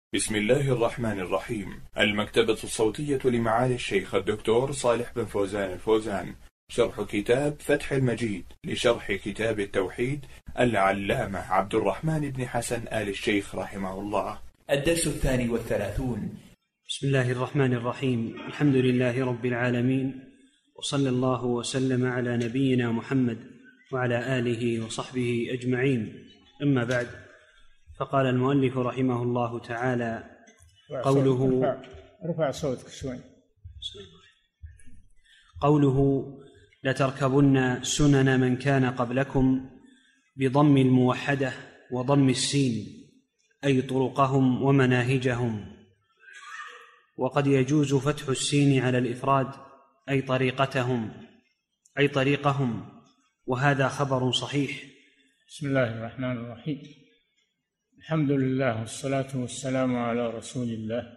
بسم الله الرحمن الرحيم. المكتبة الصوتية لمعالي الشيخ الدكتور صالح بن فوزان الفوزان، شرح كتاب فتح المجيد لشرح كتاب التوحيد العلامة عبد الرحمن بن حسن آل الشيخ رحمه الله. الدرس 32. بسم الله الرحمن الرحيم. الحمد لله رب العالمين، وصلى الله وسلم على نبينا محمد وعلى آله وصحبه أجمعين. أما بعد، فقال المؤلف رحمه الله تعالى قوله ارفع صوتك شوي. قوله لتركبن سنن من كان قبلكم بضم الموحدة وضم السين، أي طرقهم ومناهجهم. وقد يجوز فتح السين على الإفراد، أي طريقهم، وهذا خبر صحيح. بسم الله الرحمن الرحيم. الحمد لله والصلاة والسلام على رسول الله.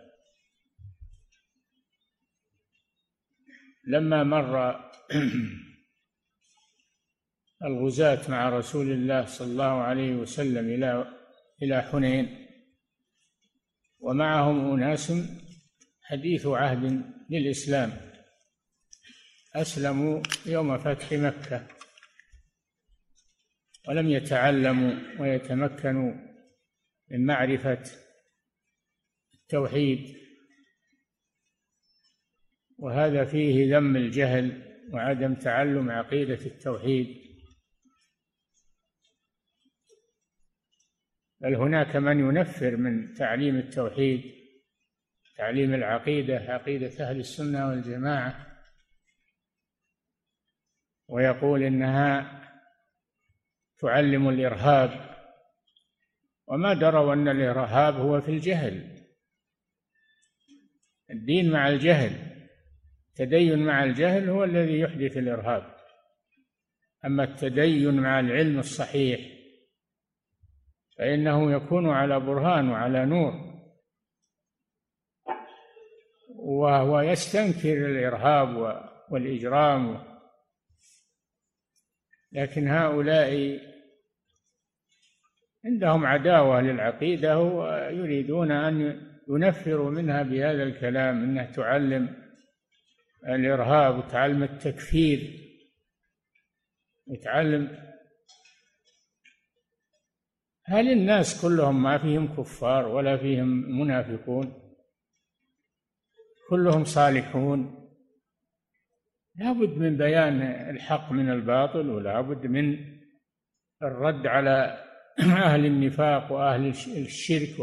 لما مر الغزاة مع رسول الله صلى الله عليه وسلم إلى حنين، ومعهم أناس حديث عهد للإسلام، أسلموا يوم فتح مكة ولم يتعلموا ويتمكنوا من معرفة التوحيد، وهذا فيه ذم الجهل وعدم تعلم عقيدة التوحيد. بل هناك من ينفر من تعليم التوحيد، تعليم العقيدة، عقيدة أهل السنة والجماعة، ويقول إنها تعلم الإرهاب، وما دروا أن الإرهاب هو في الجهل. الدين مع الجهل، التدين مع الجهل هو الذي يحدث الإرهاب. أما التدين مع العلم الصحيح فإنه يكون على برهان وعلى نور، وهو يستنكر الإرهاب والإجرام. لكن هؤلاء عندهم عداوة للعقيدة ويريدون أن ينفروا منها بهذا الكلام، أنها تعلم الإرهاب وتعلم التكفير وتعلم. هل الناس كلهم ما فيهم كفار ولا فيهم منافقون؟ كلهم صالحون. لا بد من بيان الحق من الباطل، ولا بد من الرد على أهل النفاق وأهل الشرك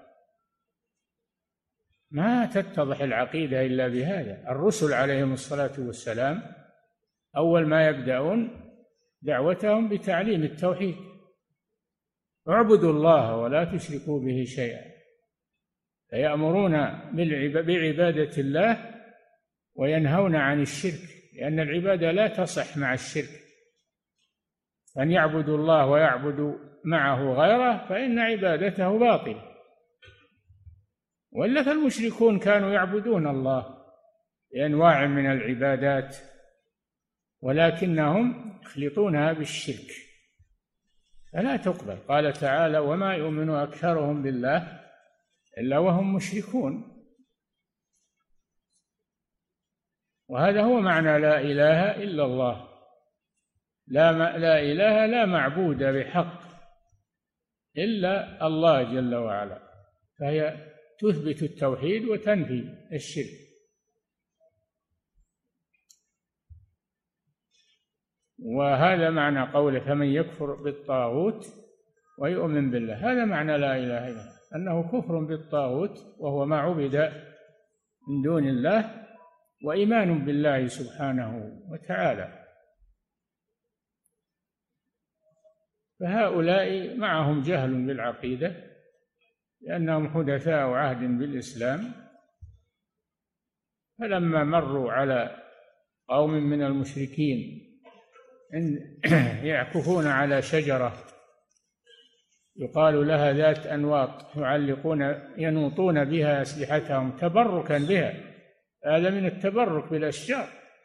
ما تتضح العقيدة إلا بهذا. الرسل عليهم الصلاة والسلام أول ما يبدأون دعوتهم بتعليم التوحيد: اعبدوا الله ولا تشركوا به شيئا. فيأمرون بعبادة الله وينهون عن الشرك، لأن العبادة لا تصح مع الشرك. أن يعبدوا الله ويعبدوا معه غيره فإن عبادته باطلة. وإلا فالمشركون كانوا يعبدون الله بأنواع من العبادات، ولكنهم يخلطونها بالشرك فلا تقبل. قال تعالى: وما يؤمن أكثرهم بالله إلا وهم مشركون. وهذا هو معنى لا إله إلا الله. لا إله، لا معبود بحق إلا الله جل وعلا، فهي تثبت التوحيد وتنفي الشرك. وهذا معنى قوله: فمن يكفر بالطاغوت ويؤمن بالله. هذا معنى لا إله إلا الله، أنه كفر بالطاغوت وهو ما عبد من دون الله، وإيمان بالله سبحانه وتعالى. فهؤلاء معهم جهل بالعقيدة، لأنهم حدثاء عهد بالإسلام. فلما مروا على قوم من المشركين يعكفون على شجرة يقال لها ذات أنواط، ينوطون بها أسلحتهم تبركا بها، هذا من التبرك بالأشجار،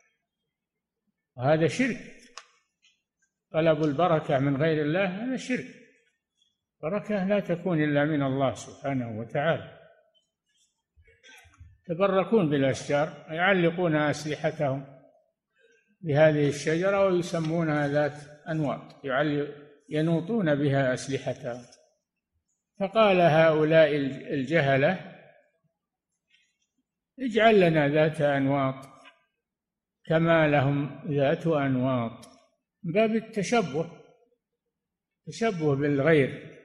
وهذا شرك. طلب البركة من غير الله هذا شرك. بركة لا تكون إلا من الله سبحانه وتعالى. يتبركون بالأشجار، يعلقون أسلحتهم بهذه الشجرة ويسمونها ذات أنواط، ينوطون بها أسلحتهم. فقال هؤلاء الجهلة: اجعل لنا ذات أنواط كما لهم ذات أنواط، من باب التشبه بالغير.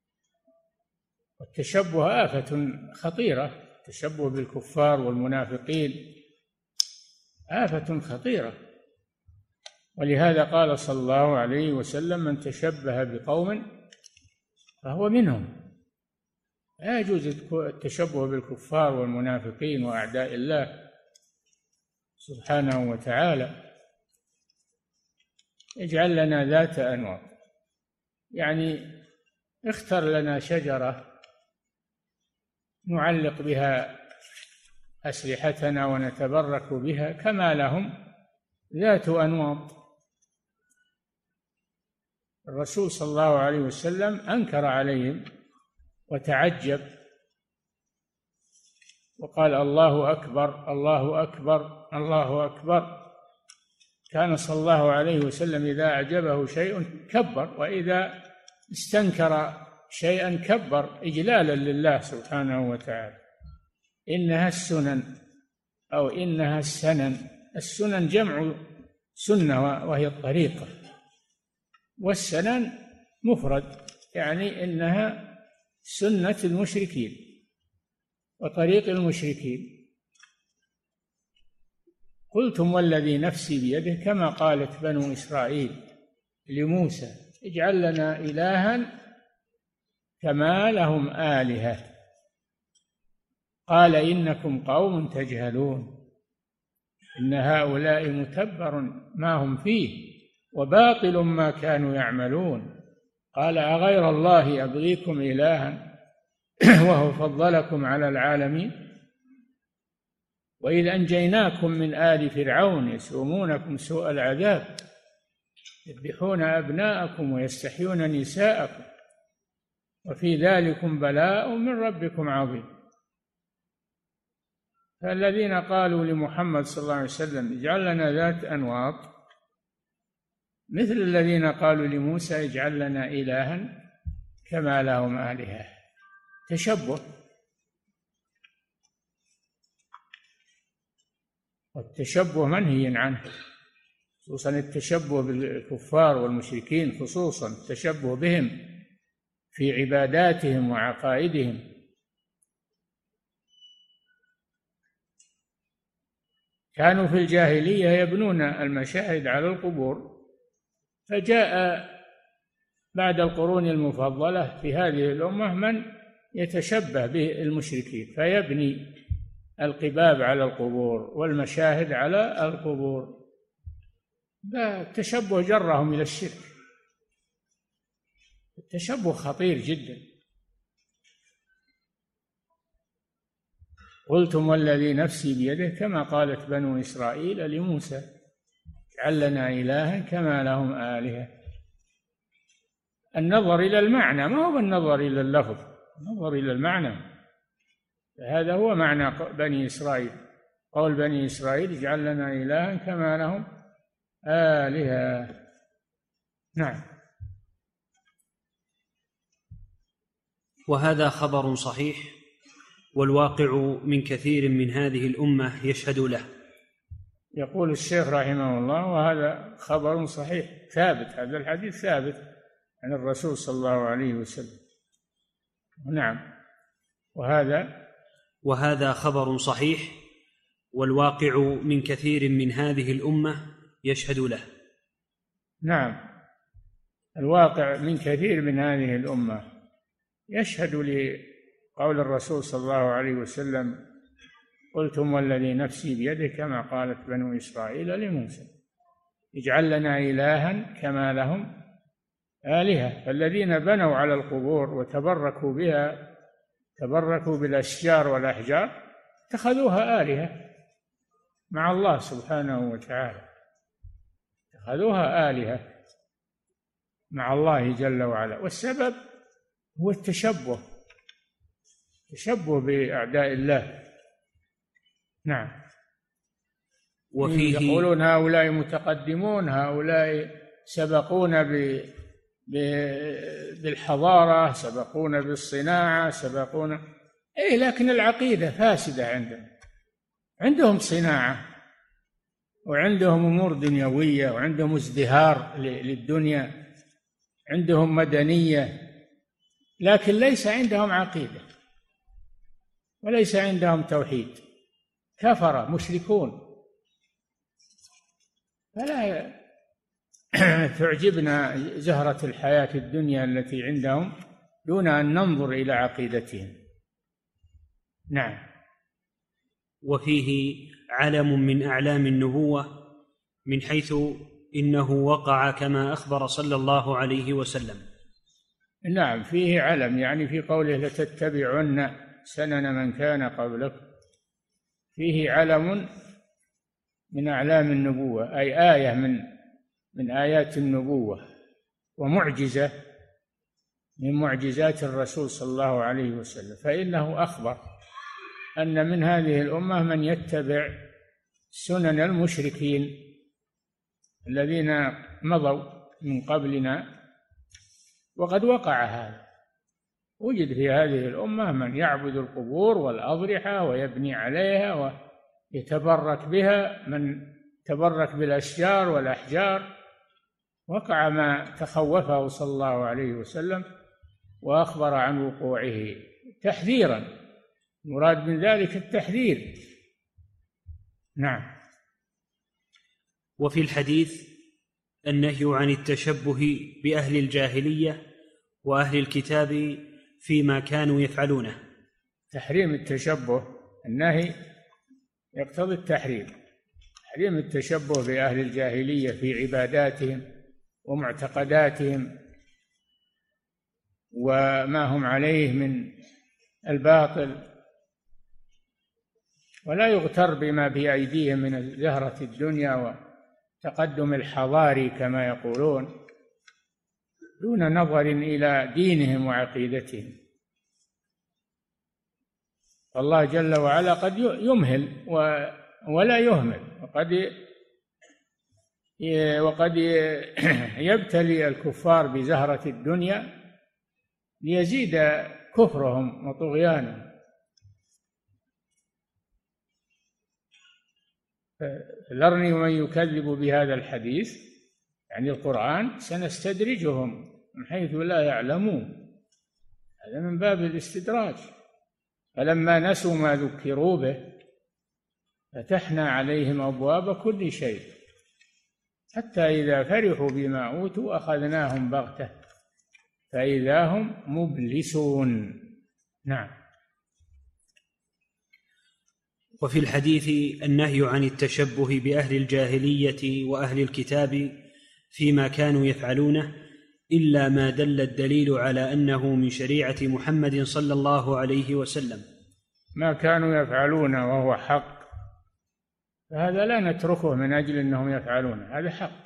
والتشبه آفة خطيرة، التشبه بالكفار والمنافقين آفة خطيرة. ولهذا قال صلى الله عليه وسلم: من تشبه بقوم فهو منهم. لا يجوز التشبه بالكفار والمنافقين وأعداء الله سبحانه وتعالى. اجعل لنا ذات أنواط، يعني اختر لنا شجرة نعلق بها أسلحتنا ونتبرك بها كما لهم ذات أنواط. الرسول صلى الله عليه وسلم أنكر عليهم وتعجب وقال: الله أكبر، الله أكبر، الله أكبر. كان صلى الله عليه وسلم إذا أعجبه شيء كبر، وإذا استنكر شيئا كبر إجلالا لله سبحانه وتعالى. إنها السنن أو إنها السنن. السنن جمع سنة وهي الطريقة، والسنن مفرد، يعني إنها سنة المشركين وطريق المشركين. قلتم والذي نفسي بيده، كما قالت بنو إسرائيل لموسى: اجعل لنا إلها كما لهم آلهة. قال: إنكم قوم تجهلون، إن هؤلاء متبر ما هم فيه وباطل ما كانوا يعملون. قال: أغير الله أبغيكم إلها وهو فضلكم على العالمين. وإذ أنجيناكم من آل فرعون يسومونكم سوء العذاب يذبحون أبناءكم ويستحيون نساءكم وفي ذلكم بلاء من ربكم عظيم. فالذين قالوا لمحمد صلى الله عليه وسلم: اجعل لنا ذات أنواط، مثل الذين قالوا لموسى: اجعل لنا إلها كما لهم آلهة. تشبه. والتشبه منهي عنه، خصوصا التشبه بالكفار والمشركين، خصوصا التشبه بهم في عباداتهم وعقائدهم. كانوا في الجاهلية يبنون المشاهد على القبور، فجاء بعد القرون المفضلة في هذه الأمة من يتشبه بالمشركين فيبني القباب على القبور والمشاهد على القبور. التشبه جرهم إلى الشرك. التشبه خطير جدا. قلتم والذي نفسي بيده، كما قالت بنو إسرائيل لموسى: اجعل لنا إلها كما لهم آلهة. النظر إلى المعنى، ما هو النظر إلى اللفظ، النظر إلى المعنى. هذا هو معنى بني إسرائيل، قول بني إسرائيل: اجعل لنا إلها كما لهم آلهة. نعم. وهذا خبر صحيح، والواقع من كثير من هذه الأمة يشهد له. يقول الشيخ رحمه الله: وهذا خبر صحيح ثابت، هذا الحديث ثابت عن الرسول صلى الله عليه وسلم. نعم. وهذا خبر صحيح، والواقع من كثير من هذه الأمة يشهد له. نعم، الواقع من كثير من هذه الأمة يشهد لقول الرسول صلى الله عليه وسلم: قلتم والذي نفسي بيده، كما قالت بنو إسرائيل لموسى: اجعل لنا إلها كما لهم آلهة. فالذين بنوا على القبور وتبركوا بها، تبركوا بالأشجار والأحجار، اتخذوها آلهة مع الله سبحانه وتعالى، اتخذوها آلهة مع الله جل وعلا. والسبب هو التشبه بأعداء الله نعم. وفيه يقولون هؤلاء متقدمون، هؤلاء سبقونا بالحضارة، سبقونا بالصناعة، سبقونا لكن العقيدة فاسدة عندهم صناعة وعندهم أمور دنيوية وعندهم ازدهار للدنيا، عندهم مدنية، لكن ليس عندهم عقيدة وليس عندهم توحيد، كفرة مشركون. فلا تعجبنا زهرة الحياة الدنيا التي عندهم دون أن ننظر إلى عقيدتهم. نعم. وفيه علم من أعلام النبوة من حيث إنه وقع كما أخبر صلى الله عليه وسلم. نعم، فيه علم، يعني في قوله لتتبعن سنن من كان قبلكم، فيه علم من أعلام النبوة، أي آية من آيات النبوة، ومعجزة من معجزات الرسول صلى الله عليه وسلم، فإنه أخبر أن من هذه الأمة من يتبع سنن المشركين الذين مضوا من قبلنا، وقد وقع هذا. وجد في هذه الأمة من يعبد القبور والأضرحة ويبني عليها ويتبرك بها، من تبرك بالأشجار والأحجار. وقع ما تخوفه صلى الله عليه وسلم وأخبر عن وقوعه تحذيرا، مراد من ذلك التحذير. نعم. وفي الحديث النهي عن التشبه بأهل الجاهلية وأهل الكتاب فيما كانوا يفعلونه. تحريم التشبه، النهي يقتضي التحريم، تحريم التشبه بأهل الجاهلية في عباداتهم ومعتقداتهم وما هم عليه من الباطل، ولا يغتر بما بأيديهم من زهرة الدنيا وتقدم الحضاري كما يقولون، دون نظر إلى دينهم وعقيدتهم. الله جل وعلا قد يمهل ولا يهمل، وقد يبتلي الكفار بزهرة الدنيا ليزيد كفرهم وطغيانهم. ذرني ومن يكذب بهذا الحديث، يعني القرآن، سنستدرجهم من حيث لا يعلمون، هذا من باب الاستدراج. فلما نسوا ما ذكروا به فتحنا عليهم أبواب كل شيء حتى إذا فرحوا بما أوتوا أخذناهم بغتة فإذا هم مبلسون. نعم. وفي الحديث النهي عن التشبه بأهل الجاهلية وأهل الكتاب فيما كانوا يفعلونه إلا ما دل الدليل على أنه من شريعة محمد صلى الله عليه وسلم. ما كانوا يفعلونه وهو حق، فهذا لا نتركه من أجل أنهم يفعلون، هذا حق.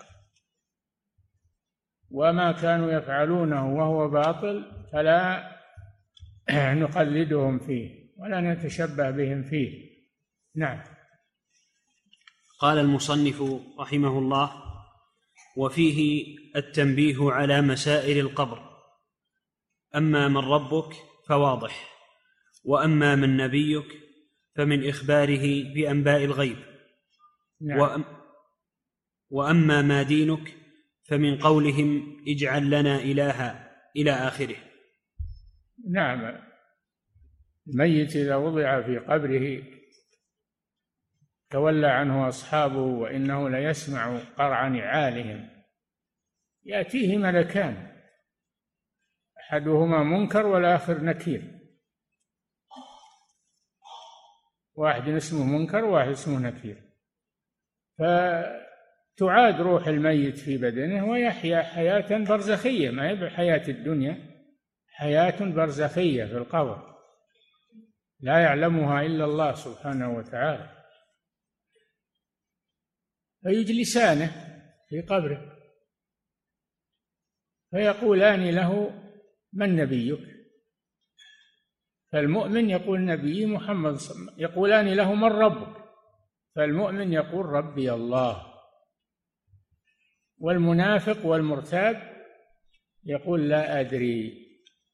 وما كانوا يفعلونه وهو باطل فلا نقلدهم فيه ولا نتشبه بهم فيه. نعم. قال المصنف رحمه الله: وفيه التنبيه على مسائل القبر. أما من ربك فواضح، وأما من نبيك فمن إخباره بأنباء الغيب. نعم. وأما ما دينك فمن قولهم اجعل لنا إلها إلى آخره. نعم. الميت إذا وضع في قبره تولى عنه أصحابه وإنه ليسمع قرع نعالهم، يأتيه ملكان، أحدهما منكر والآخر نكير، واحد اسمه منكر وواحد اسمه نكير، فتعاد روح الميت في بدنه ويحيا حياة برزخية، ما هي بحياة الدنيا، حياة برزخية في القبر لا يعلمها إلا الله سبحانه وتعالى. فيجلسانه في قبره فيقولان له من نبيك؟ فالمؤمن يقول نبي محمد، يقولان له من ربك؟ فالمؤمن يقول ربي الله، والمنافق والمرتاب يقول لا أدري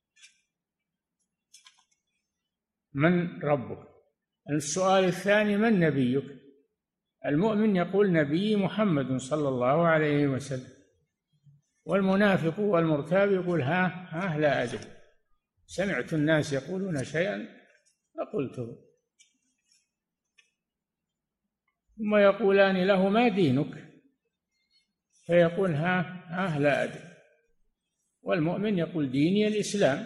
من ربك. السؤال الثاني من نبيك؟ المؤمن يقول نبي محمد صلى الله عليه وسلم، والمنافق والمرتاب يقول ها لا أدري، سمعت الناس يقولون شيئا فقلته. ثم يقولان له ما دينك؟ فيقول ها لا أدري. والمؤمن يقول ديني الإسلام.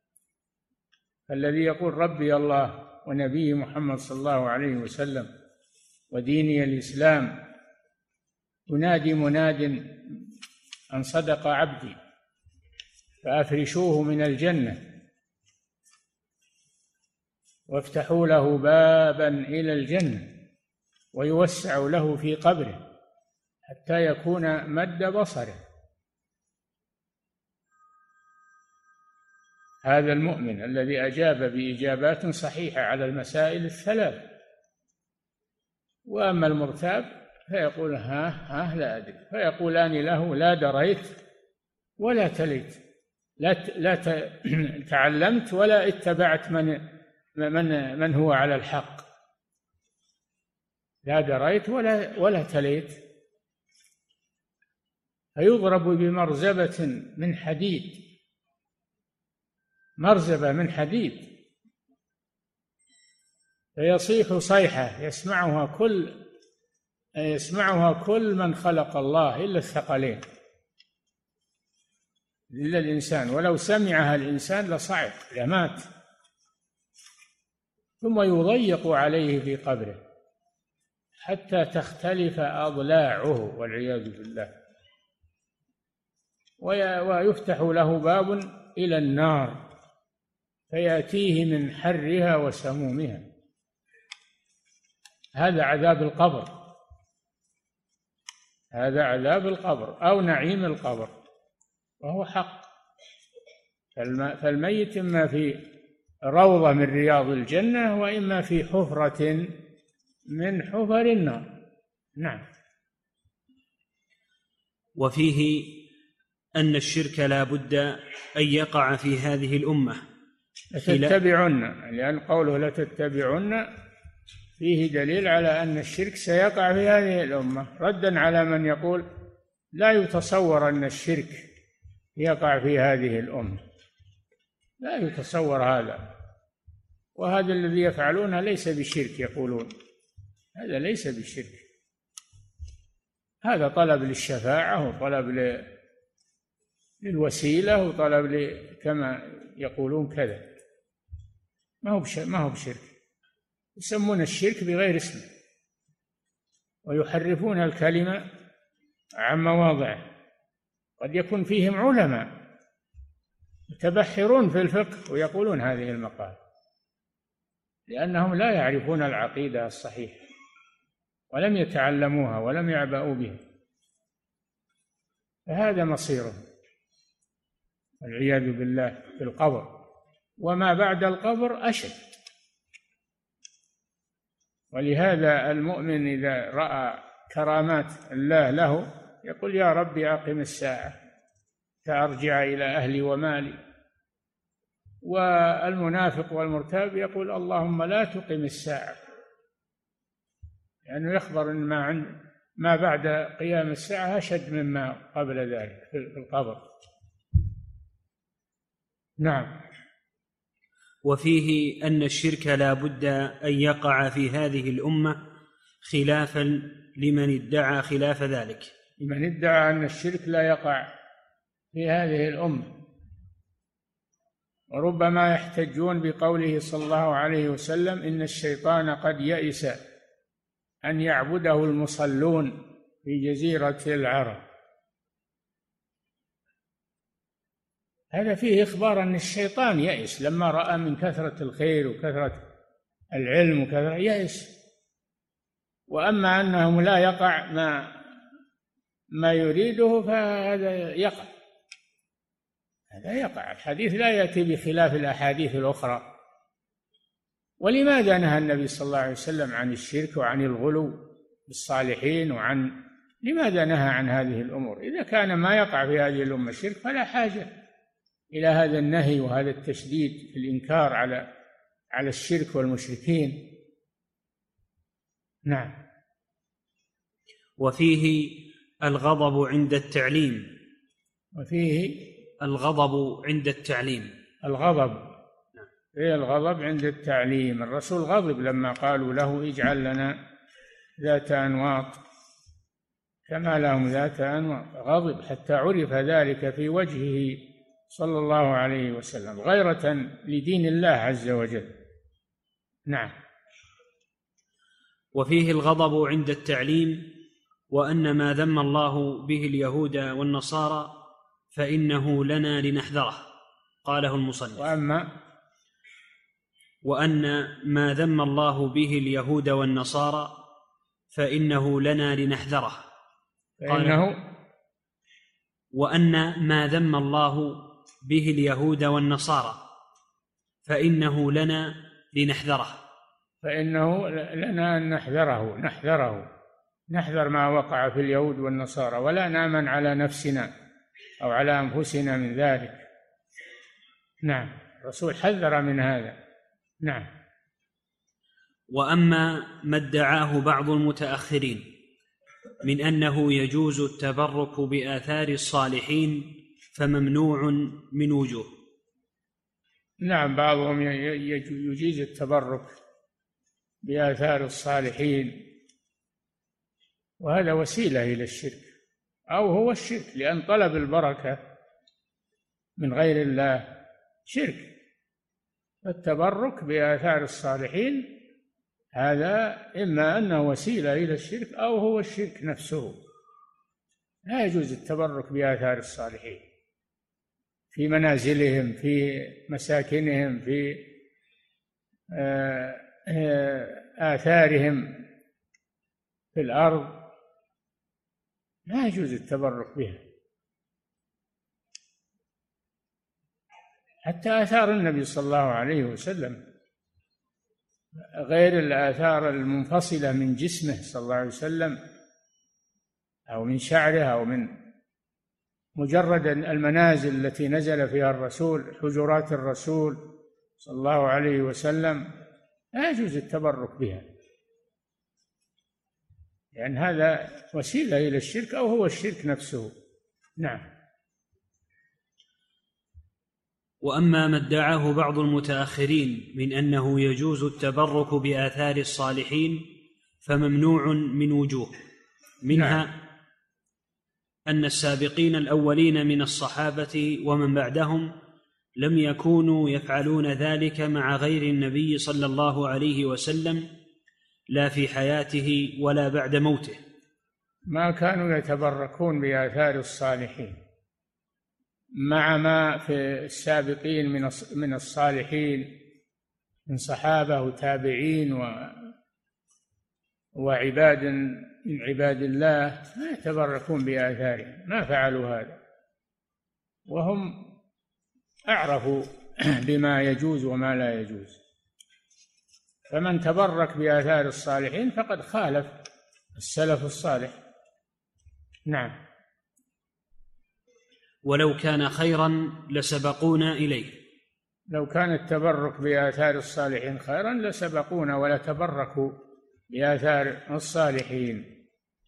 الذي يقول ربي الله ونبي محمد صلى الله عليه وسلم وديني الإسلام ينادي مناد أن صدق عبدي فأفرشوه من الجنة وافتحوا له بابا إلى الجنة ويوسع له في قبره حتى يكون مد بصره. هذا المؤمن الذي أجاب بإجابات صحيحة على المسائل الثلاث. وأما المرتاب فيقول ها لا أدري، فيقولان له لا دريت ولا تليت، لا تعلمت ولا اتبعت من هو على الحق. لا دريت ولا تليت. فيضرب بمرزبة من حديد، مرزبة من حديد، فيصيح صيحة يسمعها كل من خلق الله إلا الثقلين، إلا الإنسان، ولو سمعها الإنسان لصعق لمات. ثم يضيق عليه في قبره حتى تختلف أضلاعه والعياذ بالله، ويفتح له باب إلى النار فيأتيه من حرها وسمومها. هذا عذاب القبر، هذا عذاب القبر أو نعيم القبر، وهو حق. فالميت إما في روضة من رياض الجنة وإما في حفرة من حفر النار. نعم. وفيه أن الشرك لا بد أن يقع في هذه الأمة. لتتبعن، لأن قوله لتتبعن فيه دليل على أن الشرك سيقع في هذه الأمة، ردا على من يقول لا يتصور أن الشرك يقع في هذه الأمة. لا يتصور هذا، وهذا الذي يفعلونه ليس بشرك، يقولون هذا ليس بشرك، هذا طلب للشفاعة وطلب للوسيلة وطلب كما يقولون كذا، ما هو بشرك. يسمون الشرك بغير اسمه ويحرفون الكلمة عن مواضعه. قد يكون فيهم علماء يتبحرون في الفقه ويقولون هذه المقال لأنهم لا يعرفون العقيدة الصحيحة ولم يتعلموها ولم يعبأوا بها، فهذا مصيرهم والعياذ بالله في القبر. وما بعد القبر أشد. ولهذا المؤمن إذا رأى كرامات الله له يقول يا ربي أقم الساعة فأرجع إلى أهلي ومالي. والمنافق والمرتاب يقول اللهم لا تقم الساعة، لأنه يخبر أن ما بعد قيام الساعة أشد مما قبل ذلك في القبر. نعم. وفيه أن الشرك لا بد أن يقع في هذه الأمة خلافا لمن ادعى خلاف ذلك. لمن ادعى أن الشرك لا يقع في هذه الأمة، وربما يحتجون بقوله صلى الله عليه وسلم إن الشيطان قد يئس أن يعبده المصلون في جزيرة العرب. هذا فيه إخبار أن الشيطان يئس لما رأى من كثرة الخير وكثرة العلم وكثرة يئس. وأما أنهم لا يقع ما يريده فهذا يقع، هذا يقع. الحديث لا يأتي بخلاف الأحاديث الأخرى. ولماذا نهى النبي صلى الله عليه وسلم عن الشرك وعن الغلو بالصالحين لماذا نهى عن هذه الأمور؟ إذا كان ما يقع في هذه الأمة شرك فلا حاجة إلى هذا النهي وهذا التشديد في الإنكار على الشرك والمشركين. نعم. وفيه الغضب عند التعليم. وفيه الغضب عند التعليم. الغضب إيه الغضب عند التعليم. الرسول غضب لما قالوا له اجعل لنا ذات أنواط كما لهم ذات أنواط، غضب حتى عرف ذلك في وجهه صلى الله عليه وسلم غيرة لدين الله عز وجل. نعم. وفيه الغضب عند التعليم، وأن ما ذم الله به اليهود والنصارى فإنه لنا لنحذره. قاله المصنف. وأن ما ذم الله به اليهود والنصارى فإنه لنا لنحذره. وأن ما ذم الله به اليهود والنصارى فإنه لنا لنحذره. فإنه لنا أن نحذر ما وقع في اليهود والنصارى، ولا نأمن على نفسنا أو على أنفسنا من ذلك. نعم. الرسول حذر من هذا. نعم. وأما ما ادعاه بعض المتأخرين من أنه يجوز التبرك بآثار الصالحين فممنوع من وجوه. نعم. بعضهم يجيز التبرك بآثار الصالحين، وهذا وسيلة إلى الشرك، أو هو الشرك، لأن طلب البركة من غير الله شرك. التبرك بآثار الصالحين هذا إما أنه وسيلة إلى الشرك أو هو الشرك نفسه. لا يجوز التبرك بآثار الصالحين في منازلهم، في مساكنهم، في آثارهم في الأرض، لا يجوز التبرك بها. حتى آثار النبي صلى الله عليه وسلم غير الآثار المنفصلة من جسمه صلى الله عليه وسلم أو من شعره أو من مجرد المنازل التي نزل فيها الرسول، حجرات الرسول صلى الله عليه وسلم، لا يجوز التبرك بها، لأن هذا وسيلة إلى الشرك أو هو الشرك نفسه. نعم. وأما ما ادعاه بعض المتأخرين من أنه يجوز التبرك بآثار الصالحين فممنوع من وجوه، منها نعم. أن السابقين الأولين من الصحابة ومن بعدهم لم يكونوا يفعلون ذلك مع غير النبي صلى الله عليه وسلم، لا في حياته ولا بعد موته. ما كانوا يتبركون بآثار الصالحين مع ما في السابقين من الصالحين من صحابة وتابعين وعباد من عباد الله، ما يتبركون بآثارهم، ما فعلوا هذا، وهم أعرفوا بما يجوز وما لا يجوز. فمن تبرك بآثار الصالحين فقد خالف السلف الصالح. نعم. ولو كان خيرا لسبقونا إليه. لو كان التبرك بآثار الصالحين خيرا لسبقونا ولا تبركوا بآثار الصالحين.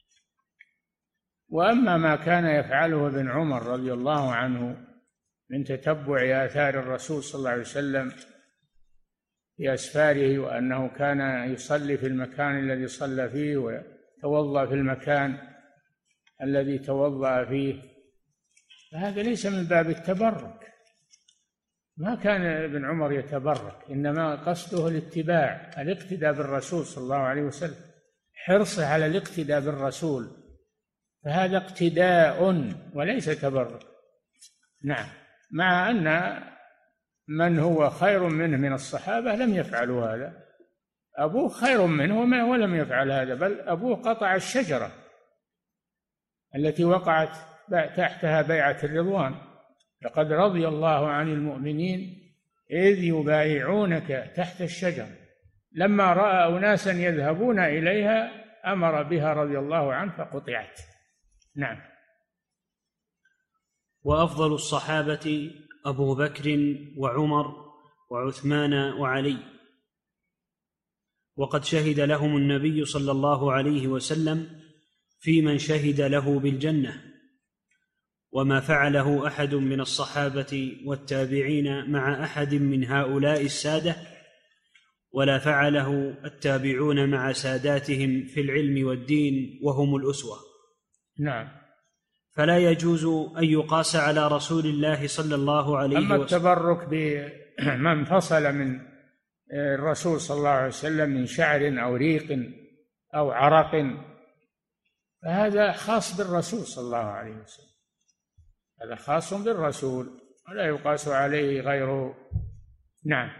وأما ما كان يفعله ابن عمر رضي الله عنه من تتبع آثار الرسول صلى الله عليه وسلم في أسفاره، وأنه كان يصلي في المكان الذي صلى فيه ويتوضأ في المكان الذي توضأ فيه، فهذا ليس من باب التبرك. ما كان ابن عمر يتبرك، إنما قصده الاتباع، الاقتداء بالرسول صلى الله عليه وسلم، حرصه على الاقتداء بالرسول، فهذا اقتداء وليس تبرك. نعم. مع أن من هو خير منه من الصحابة لم يفعلوا هذا، أبوه خير منه ولم يفعل هذا، بل أبوه قطع الشجرة التي وقعت تحتها بيعة الرضوان، لقد رضي الله عن المؤمنين إذ يبايعونك تحت الشجرة، لما رأى أناسا يذهبون إليها أمر بها رضي الله عنه فقطعت. نعم. وأفضل الصحابة أبو بكر وعمر وعثمان وعلي، وقد شهد لهم النبي صلى الله عليه وسلم في من شهد له بالجنة، وما فعله أحد من الصحابة والتابعين مع أحد من هؤلاء السادة ولا فعله التابعون مع ساداتهم في العلم والدين وهم الأسوة. نعم. فلا يجوز أن يقاس على رسول الله صلى الله عليه وسلم. أما التبرك بمن فصل من الرسول صلى الله عليه وسلم من شعر أو ريق أو عرق فهذا خاص بالرسول صلى الله عليه وسلم، هذا خاص بالرسول ولا يقاس عليه غيره. نعم.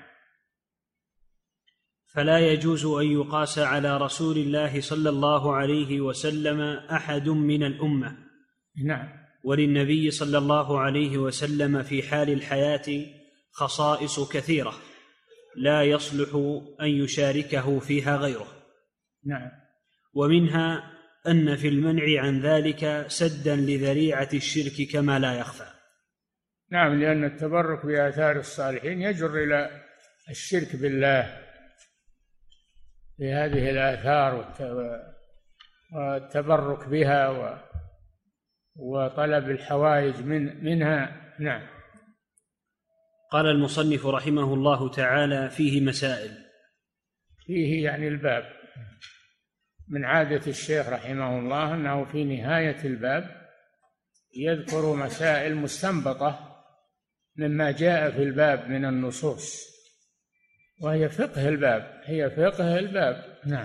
فلا يجوز أن يقاس على رسول الله صلى الله عليه وسلم أحد من الأمة. نعم. وللنبي صلى الله عليه وسلم في حال الحياة خصائص كثيرة لا يصلح أن يشاركه فيها غيره. نعم. ومنها أن في المنع عن ذلك سدا لذريعة الشرك كما لا يخفى. نعم، لأن التبرك بآثار الصالحين يجر إلى الشرك بالله في هذه الآثار والتبرك بها وطلب الحوائج منها. نعم. قال المصنف رحمه الله تعالى: فيه مسائل. فيه يعني الباب. من عادة الشيخ رحمه الله أنه في نهاية الباب يذكر مسائل مستنبطة مما جاء في الباب من النصوص، وهي فقه الباب، هي فقه الباب. نعم.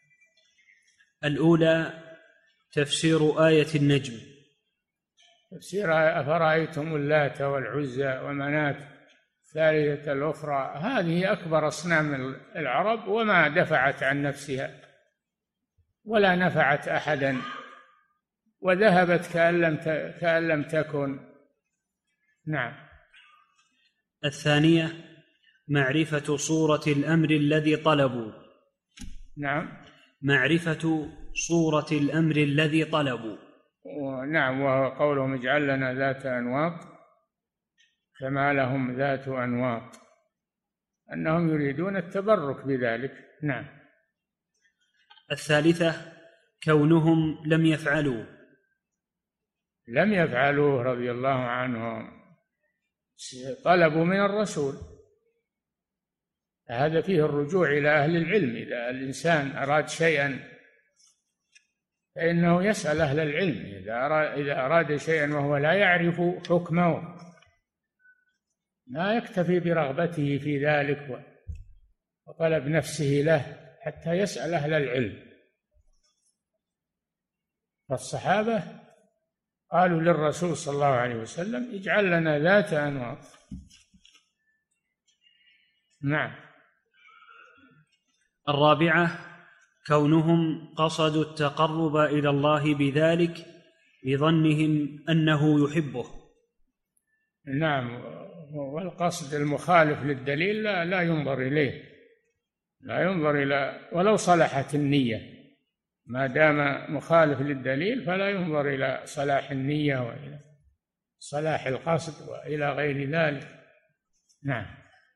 الأولى تفسير آية النجم. تفسير أفرأيتم اللات والعزى ومناة الثالثة الأخرى، هذه أكبر أصنام العرب وما دفعت عن نفسها ولا نفعت أحدا وذهبت كأن لم تكن. نعم. الثانية معرفة صورة الأمر الذي طلبوا. نعم. معرفة صورة الأمر الذي طلبوا. نعم. وهو قولهم اجعل لنا ذات أنواط كما لهم ذات أنواط، أنهم يريدون التبرك بذلك. نعم. الثالثة كونهم لم يفعلوه رضي الله عنهم، طلبوا من الرسول. هذا فيه الرجوع إلى أهل العلم. إذا الإنسان أراد شيئا فإنه يسأل أهل العلم. إذا أراد شيئا وهو لا يعرف حكمه لا يكتفي برغبته في ذلك وطلب نفسه له حتى يسأل أهل العلم. فالصحابة قالوا للرسول صلى الله عليه وسلم اجعل لنا ذات أنواط. نعم. الرابعة كونهم قصدوا التقرب إلى الله بذلك لظنهم أنه يحبه. نعم. والقصد المخالف للدليل لا ينظر إليه، لا ينظر إلى ولو صلحت النية، ما دام مخالف للدليل فلا ينظر إلى صلاح النية وإلى صلاح القصد وإلى غير ذلك. نعم.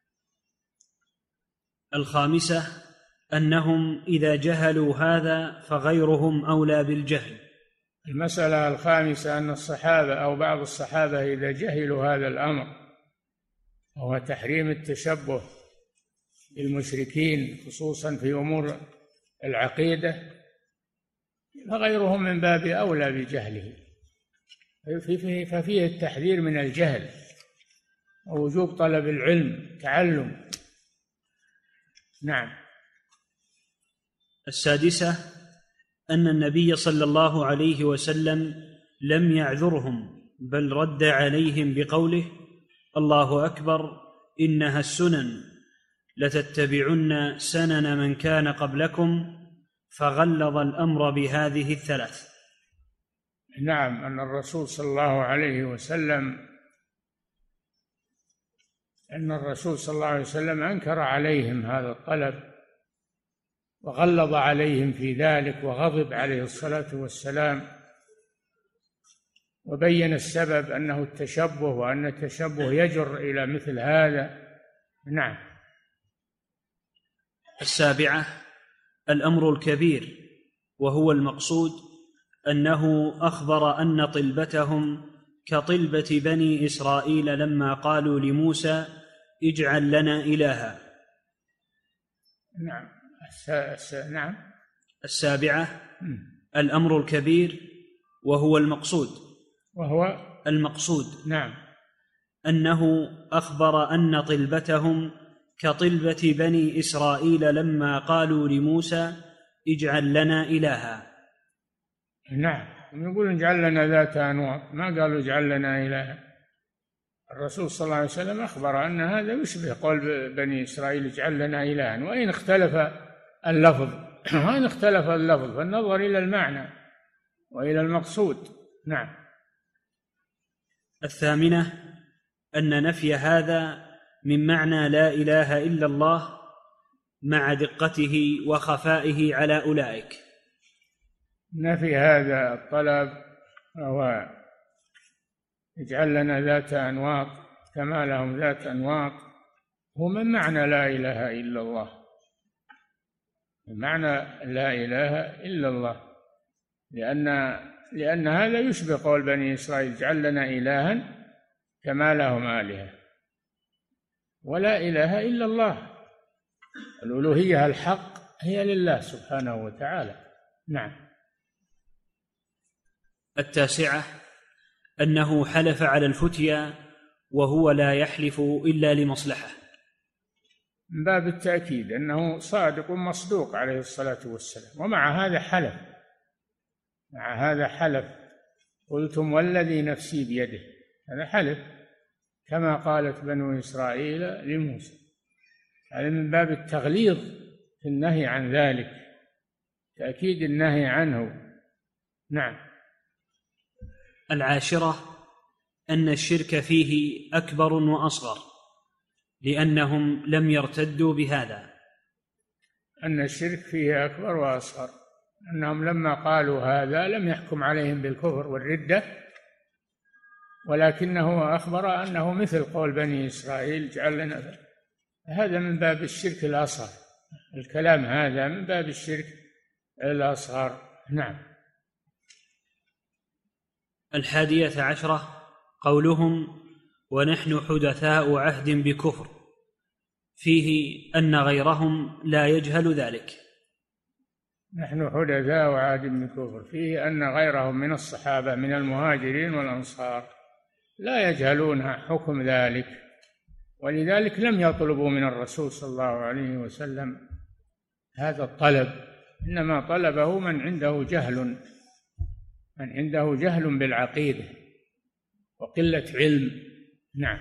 الخامسة أنهم إذا جهلوا هذا فغيرهم أولى بالجهل. المسألة الخامسة أن الصحابة أو بعض الصحابة إذا جهلوا هذا الأمر وهو تحريم التشبه بالمشركين خصوصا في أمور العقيدة فغيرهم من باب أولى بجهله، ففيه التحذير من الجهل ووجوب طلب العلم تعلم. نعم. السادسة أن النبي صلى الله عليه وسلم لم يعذرهم بل رد عليهم بقوله: الله أكبر إنها السنن لتتبعن سنن من كان قبلكم، فغلظ الأمر بهذه الثلاث. نعم. أن الرسول صلى الله عليه وسلم أنكر عليهم هذا الطلب وغلظ عليهم في ذلك وغضب عليه الصلاة والسلام، وبين السبب أنه التشبه، وأن التشبه يجر إلى مثل هذا. نعم. السابعة الأمر الكبير، وهو المقصود أنه أخبر أن طلبتهم كطلبة بني إسرائيل لما قالوا لموسى اجعل لنا إلها. نعم. نعم. السابعة الأمر الكبير، وهو المقصود نعم أنه أخبر أن طلبتهم كطلبة بني إسرائيل لما قالوا لموسى اجعل لنا إلها. نعم. يقول اجعل لنا ذات أنواط، ما قالوا اجعل لنا إلها. الرسول صلى الله عليه وسلم أخبر أن هذا يشبه قول بني إسرائيل اجعل لنا إلها، وإن اختلف اللفظ فالنظر إلى المعنى وإلى المقصود. نعم. الثامنة أن نفي هذا من معنى لا إله إلا الله مع دقته وخفائه على أولئك. نفي هذا الطلب هو اجعل لنا ذات أنواط كما لهم ذات أنواط، هو من معنى لا إله إلا الله، من معنى لا إله إلا الله، لأن هذا يشبه قول بني إسرائيل اجعل لنا إلها كما لهم آلهة، ولا إله إلا الله. الألوهية الحق هي لله سبحانه وتعالى. نعم. التاسعة أنه حلف على الفتيا وهو لا يحلف إلا لمصلحة، من باب التأكيد أنه صادق مصدوق عليه الصلاة والسلام، ومع هذا حلف قلتم والذي نفسي بيده، هذا حلف كما قالت بنو إسرائيل لموسى، هذا من باب التغليظ في النهي عن ذلك، تأكيد النهي عنه. نعم. العاشرة أن الشرك فيه أكبر وأصغر، لأنهم لم يرتدوا بهذا. أن الشرك فيه أكبر وأصغر، أنهم لما قالوا هذا لم يحكم عليهم بالكفر والردة، ولكنه أخبر أنه مثل قول بني إسرائيل اجعل لنا، هذا من باب الشرك الأصغر، الكلام هذا من باب الشرك الأصغر. نعم. 11 قولهم ونحن حدثاء عهد بكفر، فيه أن غيرهم لا يجهل ذلك. نحن حدثاء عهد بكفر، فيه أن غيرهم من الصحابة من المهاجرين والأنصار لا يجهلون حكم ذلك، ولذلك لم يطلبوا من الرسول صلى الله عليه وسلم هذا الطلب، إنما طلبه من عنده جهل بالعقيدة وقلة علم. نعم.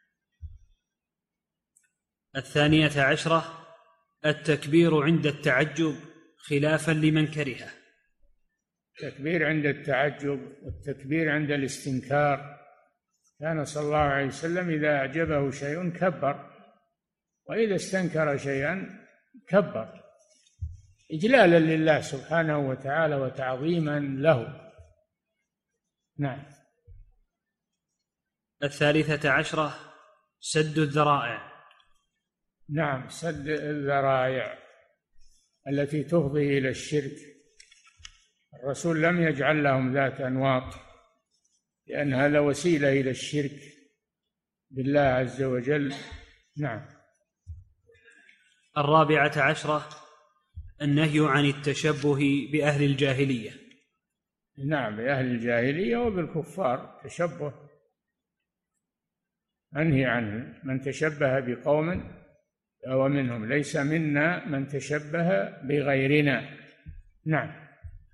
12 التكبير عند التعجب خلافا لمن كرهه. التكبير عند التعجب والتكبير عند الاستنكار، كان صلى الله عليه وسلم إذا أعجبه شيء كبر، وإذا استنكر شيئا كبر، إجلالا لله سبحانه وتعالى وتعظيما له. نعم. 13 سد الذرائع. نعم، سد الذرائع التي تفضي إلى الشرك، الرسول لم يجعل لهم ذات أنواط، لأن هذا وسيلة إلى الشرك بالله عز وجل. نعم. 14 النهي عن التشبه بأهل الجاهلية. نعم، بأهل الجاهلية وبالكفار تشبه منهي عنه، من تشبه بقوم فهو منهم، ليس منا من تشبه بغيرنا. نعم.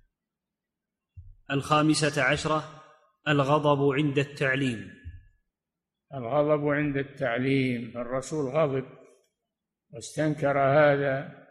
15 الغضب عند التعليم. الغضب عند التعليم، الرسول غضب واستنكر هذا،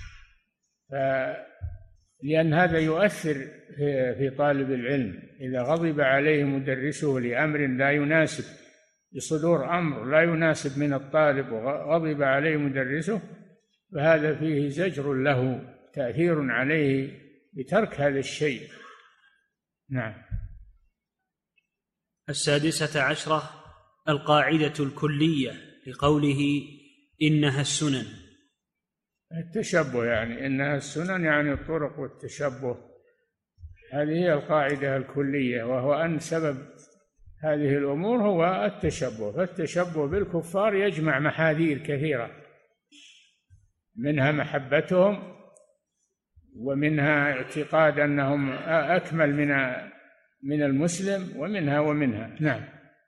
لأن هذا يؤثر في طالب العلم، إذا غضب عليه مدرسه لأمر لا يناسب، لصدور أمر لا يناسب من الطالب وغضب عليه مدرسه، فهذا فيه زجر له تأثير عليه بترك هذا الشيء. نعم. 16 القاعدة الكلية لقوله إنها السنن. التشبه يعني إنها السنن يعني الطرق والتشبه، هذه هي القاعدة الكلية، وهو أن سبب هذه الأمور هو التشبه، فالتشبه بالكفار يجمع محاذير كثيرة، منها محبتهم، ومنها اعتقاد أنهم أكمل من المسلم، ومنها. نعم.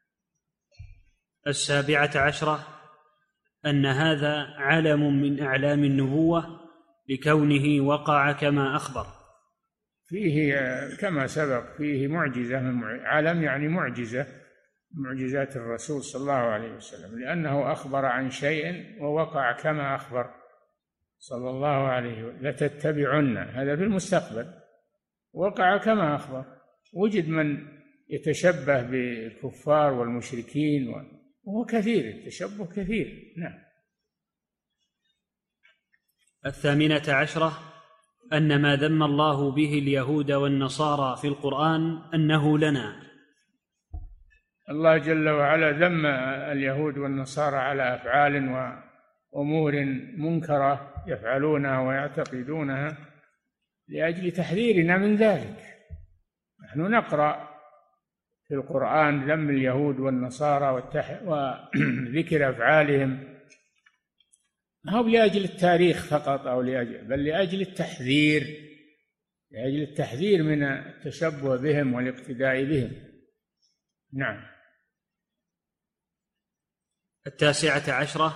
17 أن هذا علم من أعلام النبوة لكونه وقع كما أخبر. فيه كما سبق فيه معجزة، علم يعني معجزة، معجزات الرسول صلى الله عليه وسلم، لأنه أخبر عن شيء ووقع كما أخبر صلى الله عليه وسلم. لتتبعن، هذا في المستقبل، وقع كما أخبر. وجد من يتشبه بالكفار والمشركين، وهو كثير، التشبه كثير. نعم. 18 أن ما ذم الله به اليهود والنصارى في القرآن أنه لنا. الله جل وعلا ذم اليهود والنصارى على أفعال وأمور منكرة يفعلونها ويعتقدونها لأجل تحذيرنا من ذلك. نحن نقرأ في القرآن ذم اليهود والنصارى وذكر أفعالهم، ما هو لأجل التاريخ فقط أو بل لأجل التحذير، لأجل التحذير من التشبه بهم والاقتداء بهم. نعم. 19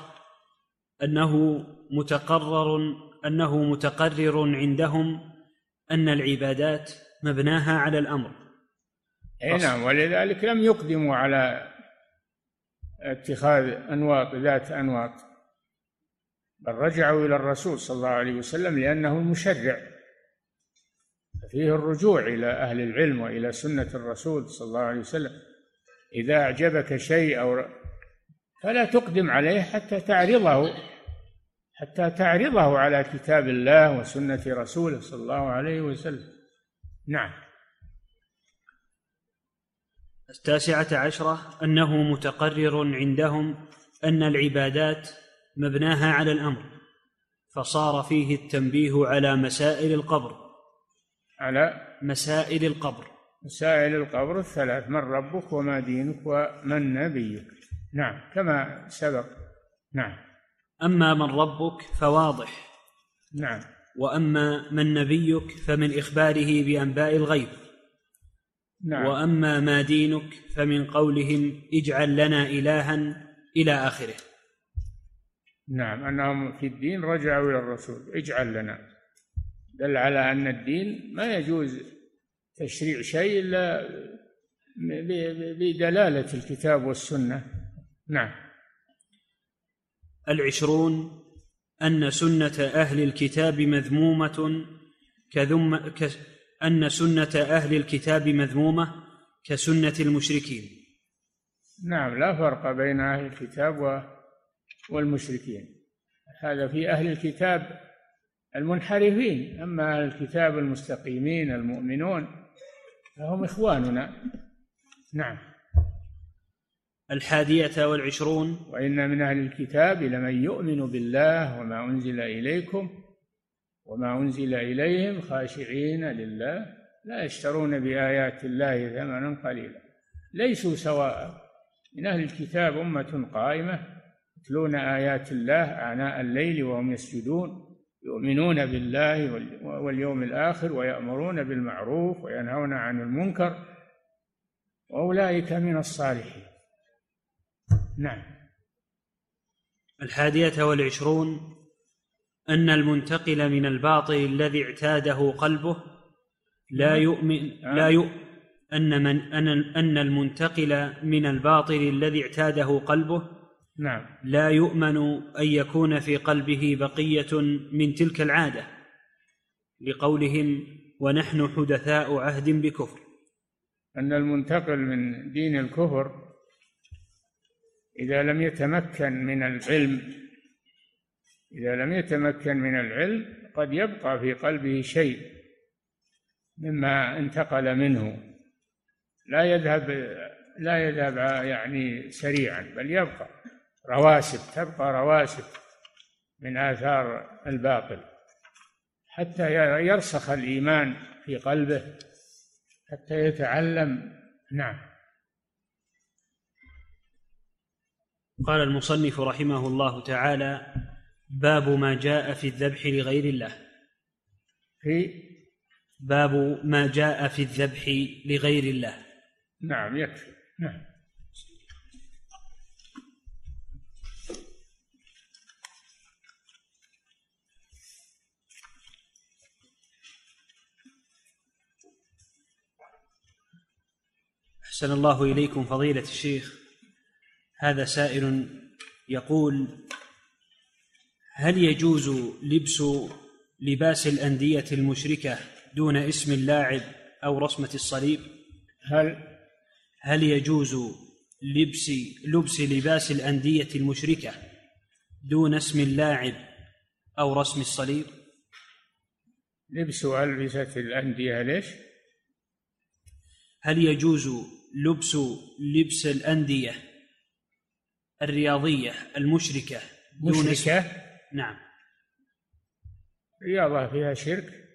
أنه متقرر عندهم أن العبادات مبناها على الأمر. نعم، ولذلك لم يقدموا على اتخاذ أنواط ذات أنواط، بل رجعوا إلى الرسول صلى الله عليه وسلم لأنه المشرع، فيه الرجوع إلى أهل العلم وإلى سنة الرسول صلى الله عليه وسلم. إذا أعجبك شيء فلا تقدم عليه حتى تعرضه على كتاب الله وسنة رسوله صلى الله عليه وسلم. نعم. 19 أنه متقرر عندهم أن العبادات مبناها على الأمر، فصار فيه التنبيه على مسائل القبر، مسائل القبر الثلاث: من ربك وما دينك ومن نبيك. نعم، كما سبق. نعم. أما من ربك فواضح. نعم. وأما من نبيك فمن إخباره بأنباء الغيب. نعم. وأما ما دينك فمن قولهم اجعل لنا إلها إلى آخره. نعم، أنهم في الدين رجعوا إلى الرسول اجعل لنا، دل على أن الدين ما يجوز تشريع شيء إلا بدلالة الكتاب والسنة. نعم. 20 أن سنة أهل الكتاب مذمومة أن سنة أهل الكتاب مذمومة كسنة المشركين. نعم، لا فرق بين أهل الكتاب والمشركين، هذا في أهل الكتاب المنحرفين، أما أهل الكتاب المستقيمين المؤمنون فهم إخواننا. نعم. 21 وإن من أهل الكتاب لمن يؤمن بالله وما أنزل إليكم وما أنزل إليهم خاشعين لله لا يشترون بآيات الله ثمنا قليلا ليسوا سواء. من أهل الكتاب أمة قائمة يتلون آيات الله آناء الليل وهم يسجدون يؤمنون بالله واليوم الآخر ويأمرون بالمعروف وينهون عن المنكر وأولئك من الصالحين. نعم. 21 أن المنتقل من الباطل الذي اعتاده قلبه أن المنتقل من الباطل الذي اعتاده قلبه نعم لا يؤمن أن يكون في قلبه بقية من تلك العادة، لقولهم ونحن حدثاء عهد بكفر. أن المنتقل من دين الكفر إذا لم يتمكن من العلم قد يبقى في قلبه شيء مما انتقل منه، لا يذهب يعني سريعا، بل يبقى تبقى رواسب من آثار الباطل حتى يرسخ الإيمان في قلبه، حتى يتعلم. نعم. قال المصنف رحمه الله تعالى: باب ما جاء في الذبح لغير الله. باب ما جاء في الذبح لغير الله. نعم، يكفي. نعم. أحسن الله إليكم فضيلة الشيخ. هذا سائل يقول: هل يجوز لبس لباس الأندية المشركة دون اسم اللاعب أو رسمة الصليب؟ هل يجوز لبس لباس الأندية المشركة دون اسم اللاعب أو رسم الصليب؟ لبس ألبسة الأندية ليش؟ هل يجوز لبس الأندية الرياضية المشركة دون اسم؟ نعم. رياضة فيها شرك؟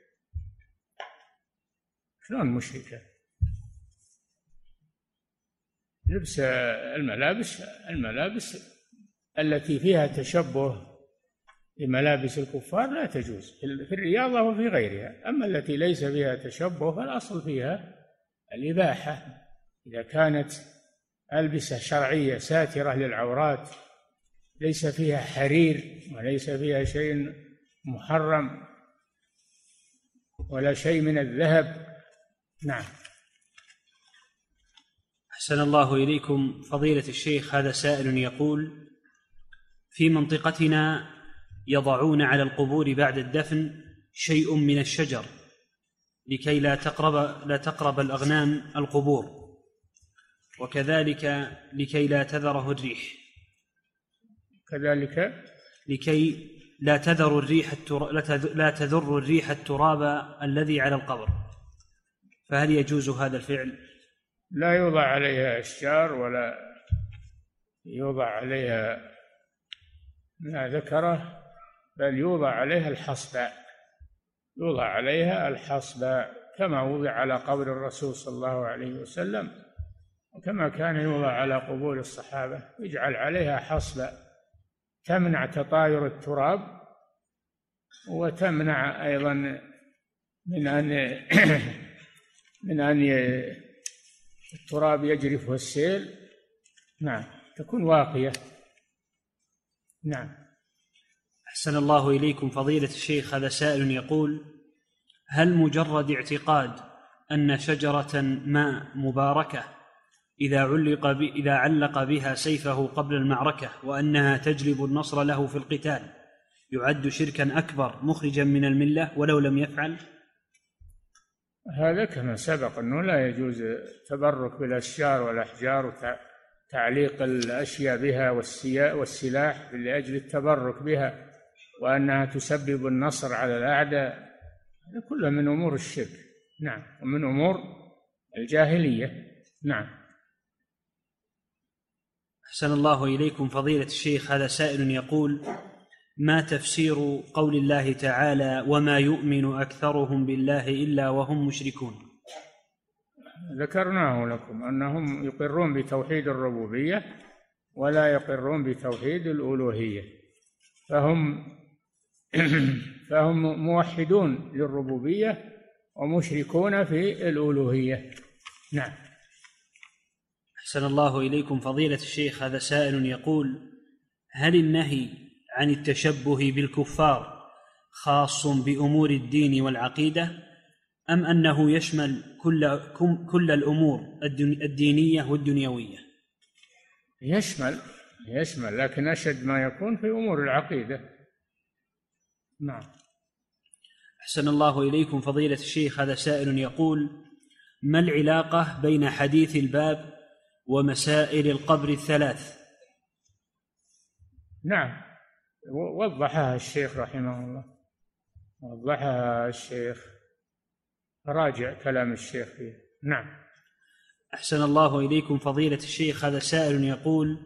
شلون مشركة؟ لبس الملابس التي فيها تشبه بملابس الكفار لا تجوز في الرياضة وفي غيرها. أما التي ليس فيها تشبه فالأصل فيها الإباحة، إذا كانت ألبسة شرعية ساترة للعورات ليس فيها حرير وليس فيها شيء محرم ولا شيء من الذهب. نعم. أحسن الله إليكم فضيلة الشيخ. هذا سائل يقول: في منطقتنا يضعون على القبور بعد الدفن شيء من الشجر لكي لا تقرب الأغنام القبور، وكذلك لكي لا تذره الريح، لكي لا تذر الريح التراب الذي على القبر، فهل يجوز هذا الفعل؟ لا يوضع عليها أشجار ولا يوضع عليها ما ذكره، بل يوضع عليها الحصبة كما وضع على قبر الرسول صلى الله عليه وسلم، وكما كان يوضع على قبور الصحابة، يجعل عليها حصبة تمنع تطاير التراب وتمنع أيضا من أن التراب يجرفه السيل. نعم، تكون واقية. نعم. أحسن الله إليكم فضيلة الشيخ. هذا سائل يقول: هل مجرد اعتقاد أن شجرة ما مباركة إذا علق بها سيفه قبل المعركة وأنها تجلب النصر له في القتال يعد شركا أكبر مخرجا من الملة ولو لم يفعل؟ هذا كما سبق أنه لا يجوز التبرك بالأشجار والأحجار وتعليق الأشياء بها والسلاح لأجل التبرك بها، وأنها تسبب النصر على الأعداء، هذا كله من أمور الشرك. نعم، ومن أمور الجاهلية. نعم. أحسن الله إليكم فضيلة الشيخ. هذا سائل يقول: ما تفسير قول الله تعالى: وما يؤمن أكثرهم بالله إلا وهم مشركون؟ ذكرناه لكم أنهم يقرون بتوحيد الربوبية ولا يقرون بتوحيد الألوهية، فهم موحدون للربوبية ومشركون في الألوهية. نعم. أحسن الله إليكم فضيلة الشيخ. هذا سائل يقول: هل النهي عن التشبه بالكفار خاص بأمور الدين والعقيدة أم أنه يشمل كل الأمور الدينية والدنيوية؟ يشمل، لكن أشد ما يكون في أمور العقيدة. نعم. أحسن الله إليكم فضيلة الشيخ. هذا سائل يقول: ما العلاقة بين حديث الباب ومسائل القبر الثلاث؟ نعم، وضحها الشيخ رحمه الله. وضحها الشيخ، راجع كلام الشيخ فيه. نعم. أحسن الله إليكم فضيلة الشيخ، هذا سائل يقول: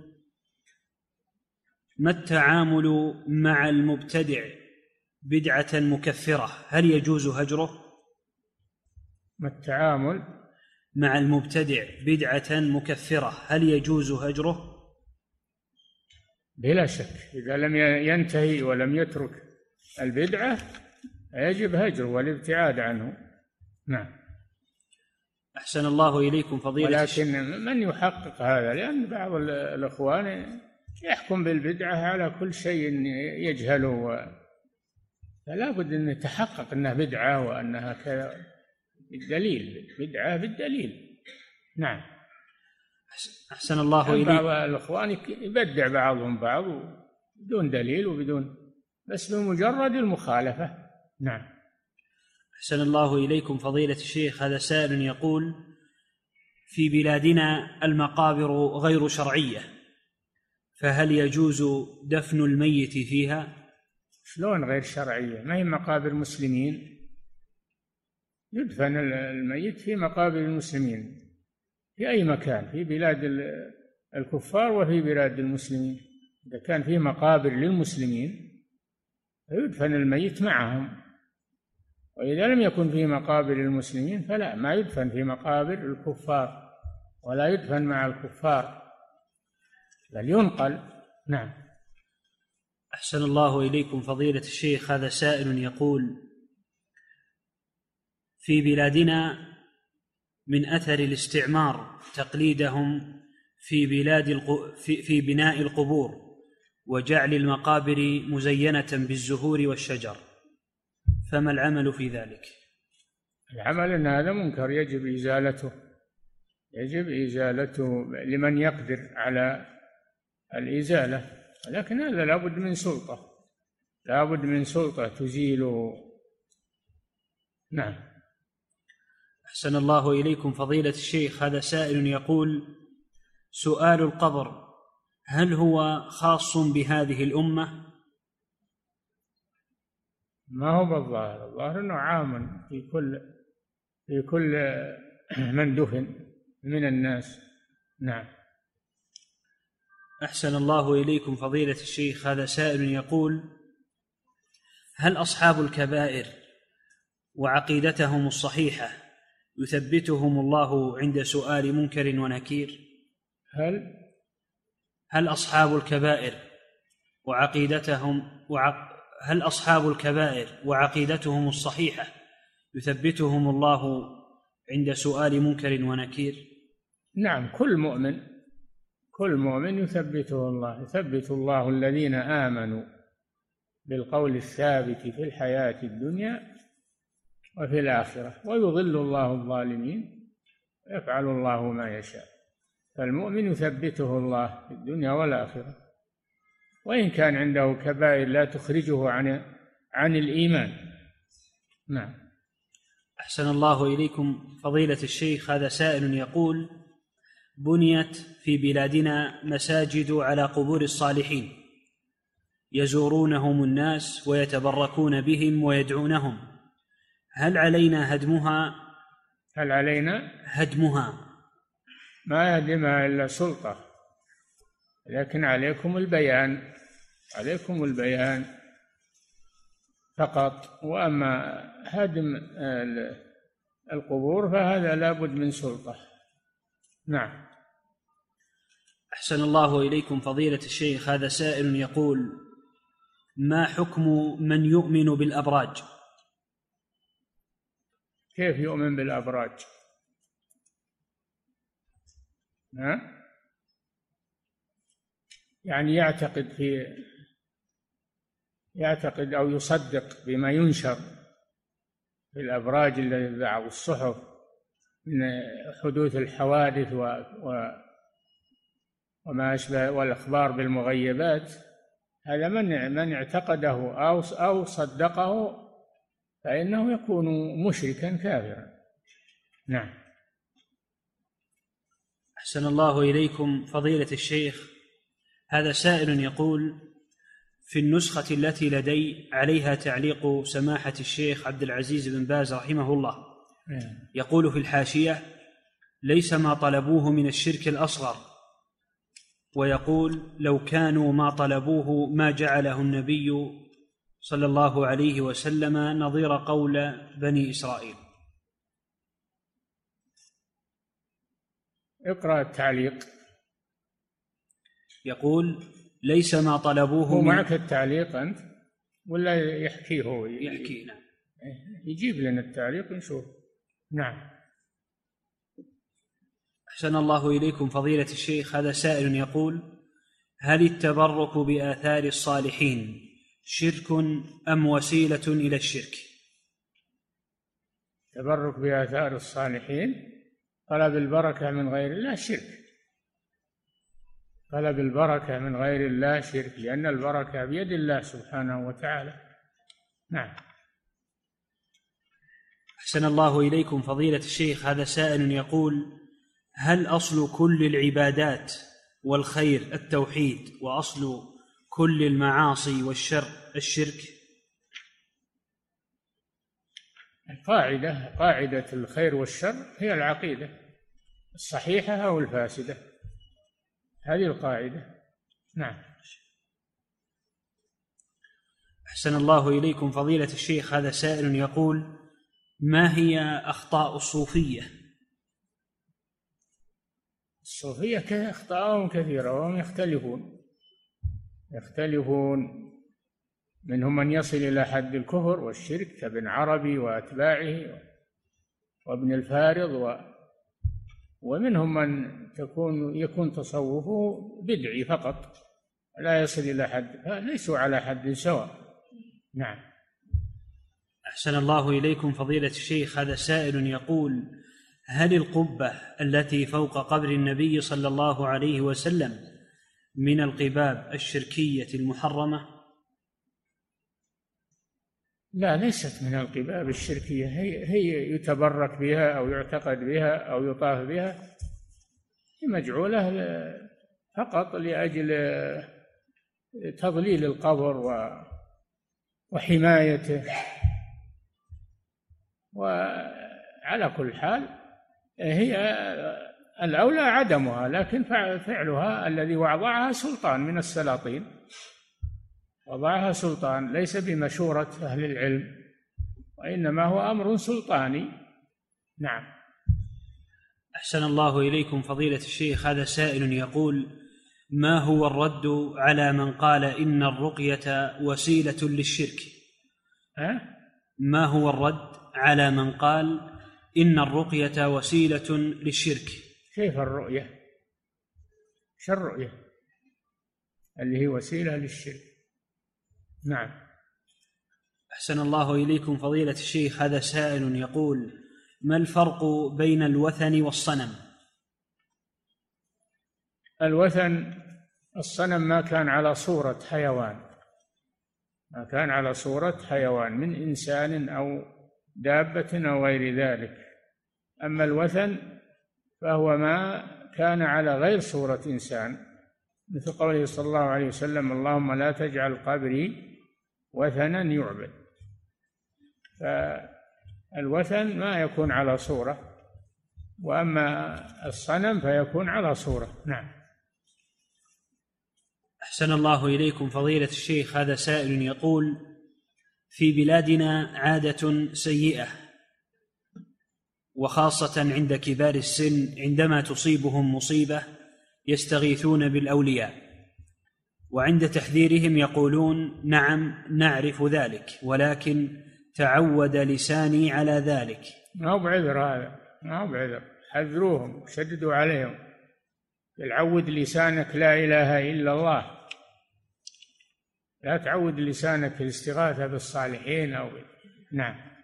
ما التعامل مع المبتدع بدعة مكفرة، هل يجوز هجره؟ ما التعامل مع المبتدع بدعة مكفرة، هل يجوز هجره؟ بلا شك، إذا لم ينتهي ولم يترك البدعة يجب هجره والابتعاد عنه. نعم. أحسن الله إليكم فضيلة ولكن من يحقق هذا؟ لأن بعض الإخوان يحكم بالبدعة على كل شيء يجهله، فلا بد أن يتحقق أنها بدعة وأنها كذا بالدليل، بدعة بالدليل. نعم. أحسن الله إليكم. بعض الإخوان يبدع بعضهم بعض بدون دليل وبدون، بس بمجرد المخالفة. نعم. أحسن الله إليكم فضيلة الشيخ، هذا سائل يقول: في بلادنا المقابر غير شرعية، فهل يجوز دفن الميت فيها؟ شلون غير شرعية؟ ما هي مقابر مسلمين؟ يدفن الميت في مقابر المسلمين في أي مكان، في بلاد الكفار وفي بلاد المسلمين. إذا كان في مقابر للمسلمين فيدفن الميت معهم، وإذا لم يكن في مقابر المسلمين فلا، ما يدفن في مقابر الكفار ولا يدفن مع الكفار، بل ينقل. نعم. أحسن الله إليكم فضيلة الشيخ، هذا سائل يقول: في بلادنا من أثر الاستعمار تقليدهم في بناء القبور وجعل المقابر مزينة بالزهور والشجر، فما العمل في ذلك؟ العمل أن هذا منكر يجب إزالته، يجب إزالته لمن يقدر على الإزالة، لكن هذا لابد من سلطة، لابد من سلطة تزيله. نعم. أحسن الله إليكم فضيلة الشيخ، هذا سائل يقول: سؤال القبر هل هو خاص بهذه الأمة؟ ما هو بالظاهر، الظاهر أنه عام في كل من دفن من الناس. نعم. أحسن الله إليكم فضيلة الشيخ، هذا سائل يقول: هل أصحاب الكبائر وعقيدتهم الصحيحة يثبتهم الله عند سؤال منكر ونكير؟ هل أصحاب الكبائر وعقيدتهم الصحيحة يثبتهم الله عند سؤال منكر ونكير؟ نعم. كل مؤمن يثبته الله، يثبت الله الذين آمنوا بالقول الثابت في الحياة الدنيا وفي الآخرة، ويضل الله الظالمين، يفعل الله ما يشاء. فالمؤمن يثبته الله في الدنيا والآخرة، وإن كان عنده كبائر لا تخرجه عن الإيمان. نعم. أحسن الله إليكم فضيلة الشيخ، هذا سائل يقول: بنيت في بلادنا مساجد على قبور الصالحين يزورونهم الناس ويتبركون بهم ويدعونهم، هل علينا هدمها؟ ما يهدمها إلا سلطة، لكن عليكم البيان فقط. وأما هدم القبور فهذا لابد من سلطة. نعم. أحسن الله إليكم فضيلة الشيخ، هذا سائل يقول: ما حكم من يؤمن بالأبراج؟ كيف يؤمن بالأبراج؟ يعني يعتقد أو يصدق بما ينشر في الأبراج الذي بعض الصحف من حدوث الحوادث وما أشبه والأخبار بالمغيبات. هذا من اعتقده أو صدقه فإنه يكون مشركا كافرا. نعم. أحسن الله إليكم فضيلة الشيخ، هذا سائل يقول: في النسخة التي لدي عليها تعليق سماحة الشيخ عبد العزيز بن باز رحمه الله، يقول في الحاشية: ليس ما طلبوه من الشرك الأصغر، ويقول: لو كانوا ما طلبوه ما جعله النبي صلى الله عليه وسلم نظير قول بني إسرائيل. اقرأ التعليق. يقول: ليس ما طلبوه هو معك التعليق أنت ولا يحكيه هو؟ يحكي. نعم، يجيب لنا التعليق نشوف. نعم. أحسن الله إليكم فضيلة الشيخ، هذا سائل يقول: هل التبرك بآثار الصالحين شرك أم وسيلة إلى الشرك؟ التبرك بآثار الصالحين طلب البركة من غير الله شرك. طلب البركة من غير الله شرك، لأن البركة بيد الله سبحانه وتعالى. نعم. أحسن الله إليكم فضيلة الشيخ، هذا سائل يقول: هل أصل كل العبادات والخير التوحيد، وأصل كل المعاصي والشر الشرك؟ قاعدة الخير والشر هي العقيدة الصحيحة أو الفاسدة، هذه القاعدة. نعم. أحسن الله إليكم فضيلة الشيخ، هذا سائل يقول: ما هي أخطاء الصوفية؟ الصوفية أخطاءهم كثيرة وهم يختلفون، منهم من يصل إلى حد الكفر والشرك كابن عربي وأتباعه وابن الفارض، ومنهم من يكون تصوفه بدعي فقط لا يصل إلى حد، ليسوا على حد سواء. نعم. أحسن الله إليكم فضيلة الشيخ، هذا سائل يقول: هل القبة التي فوق قبر النبي صلى الله عليه وسلم من القباب الشركية المحرمة؟ لا، ليست من القباب الشركية، هي يتبرك بها أو يعتقد بها أو يطاف بها، هي مجعولة فقط لأجل تضليل القبر وحمايته. وعلى كل حال هي الأولى عدمها، لكن فعلها الذي وضعها سلطان من السلاطين، وضعها سلطان ليس بمشورة أهل العلم، وإنما هو أمر سلطاني. نعم. أحسن الله إليكم فضيلة الشيخ، هذا سائل يقول: ما هو الرد على من قال إن الرقية وسيلة للشرك؟ ما هو الرد على من قال إن الرقية وسيلة للشرك؟ كيف الرؤية؟ شو الرؤية اللي هي وسيلة للشرك؟ نعم. أحسن الله إليكم فضيلة الشيخ، هذا سائل يقول: ما الفرق بين الوثن والصنم؟ الوثن الصنم ما كان على صورة حيوان، ما كان على صورة حيوان من إنسان أو دابة أو غير ذلك. أما الوثن فهو ما كان على غير صورة إنسان، مثل قوله صلى الله عليه وسلم: اللهم لا تجعل قبري وثنا يعبد. فالوثن ما يكون على صورة، وأما الصنم فيكون على صورة. نعم. أحسن الله إليكم فضيلة الشيخ، هذا سائل يقول: في بلادنا عادة سيئة، وخاصة عند كبار السن عندما تصيبهم مصيبة يستغيثون بالأولياء، وعند تحذيرهم يقولون: نعم نعرف ذلك، ولكن تعود لساني على ذلك. ما هو بعذر هذا، ما هو بعذر، حذروهم شددوا عليهم. يعود لسانك لا إله إلا الله، لا تعود لسانك الاستغاثة بالصالحين نعم.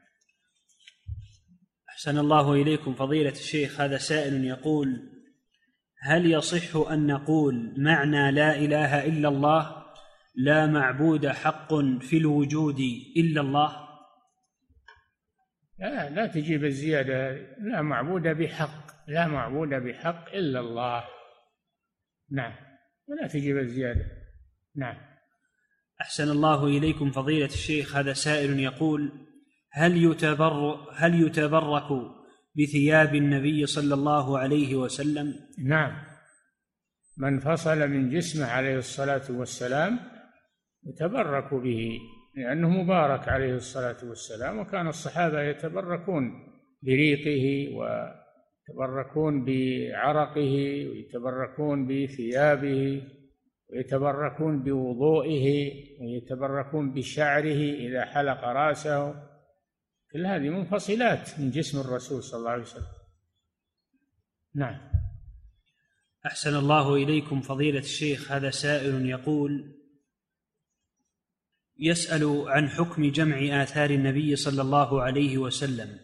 أحسن الله إليكم فضيلة الشيخ، هذا سائل يقول: هل يصح أن نقول معنى لا إله إلا الله لا معبود حق في الوجود إلا الله؟ لا تجيب الزيادة، لا معبود بحق، لا معبود بحق إلا الله. نعم، ولا تجيب الزيادة. نعم. أحسن الله إليكم فضيلة الشيخ، هذا سائل يقول: هل يتبرك بثياب النبي صلى الله عليه وسلم؟ نعم، من فصل من جسمه عليه الصلاة والسلام يتبرك به، لأنه مبارك عليه الصلاة والسلام، وكان الصحابة يتبركون بريقه ويتبركون بعرقه ويتبركون بثيابه ويتبركون بوضوئه ويتبركون بشعره إذا حلق رأسه. كل هذه منفصلات من جسم الرسول صلى الله عليه وسلم. نعم. أحسن الله إليكم فضيلة الشيخ، هذا سائل يقول: يسأل عن حكم جمع آثار النبي صلى الله عليه وسلم.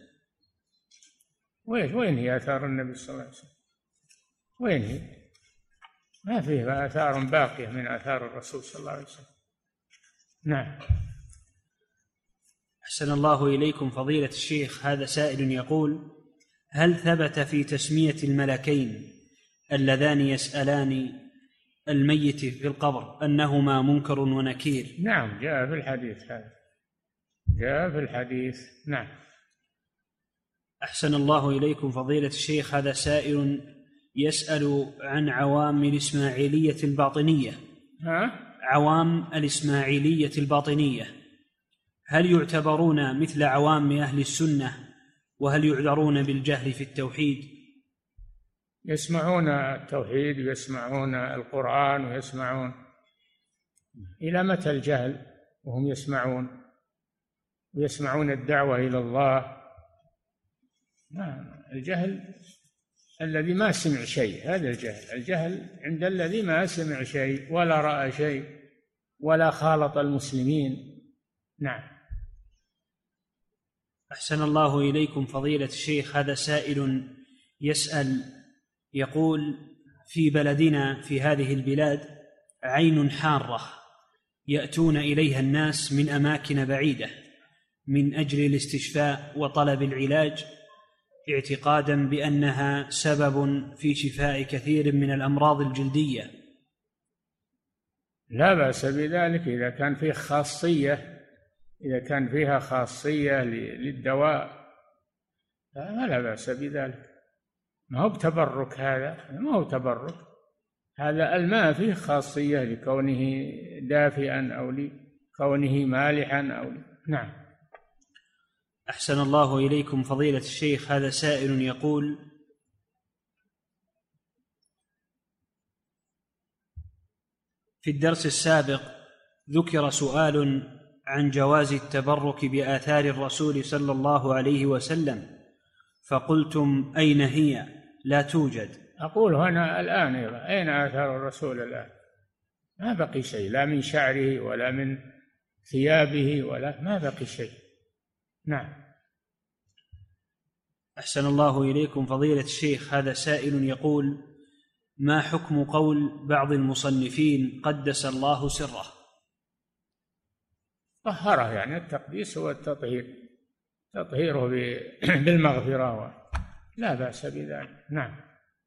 وين هي آثار النبي صلى الله عليه وسلم؟ وين هي؟ ما فيه آثار باقية من آثار الرسول صلى الله عليه وسلم. نعم. أحسن الله إليكم فضيلة الشيخ، هذا سائل يقول: هل ثبت في تسمية الملكين اللذان يسألان الميت في القبر أنهما منكر ونكير؟ نعم، جاء في الحديث هذا، جاء في الحديث. نعم. أحسن الله إليكم فضيلة الشيخ، هذا سائل يسأل عن عوام الإسماعيلية الباطنية. عوام الإسماعيلية الباطنية هل يعتبرون مثل عوام أهل السنة، وهل يعذرون بالجهل في التوحيد؟ يسمعون التوحيد ويسمعون القرآن ويسمعون. إلى متى الجهل وهم يسمعون الدعوة إلى الله؟ الجهل الذي ما سمع شيء، هذا الجهل عند الذي ما سمع شيء ولا رأى شيء ولا خالط المسلمين. نعم. أحسن الله إليكم فضيلة الشيخ، هذا سائل يسأل يقول: في بلدنا في هذه البلاد عين حارة يأتون إليها الناس من أماكن بعيدة من أجل الاستشفاء وطلب العلاج، اعتقادا بأنها سبب في شفاء كثير من الأمراض الجلدية. لا بأس بذلك إذا كان فيه خاصية، إذا كان فيها خاصية للدواء لا بأس بذلك. ما هو بتبرك، هذا ما هو تبرك، هذا الماء فيه خاصية لكونه دافئا أو لكونه مالحا أو نعم. أحسن الله إليكم فضيلة الشيخ، هذا سائل يقول: في الدرس السابق ذكر سؤال عن جواز التبرك بآثار الرسول صلى الله عليه وسلم، فقلتم: أين هي؟ لا توجد. أقول هنا الآن أين آثار الرسول الآن؟ ما بقي شيء، لا من شعره ولا من ثيابه ولا ما بقي شيء. نعم. أحسن الله إليكم فضيلة الشيخ، هذا سائل يقول: ما حكم قول بعض المصنفين قدس الله سره؟ طهره، يعني التقديس هو التطهير، تطهيره بالمغفرة، لا بأس بذلك. نعم.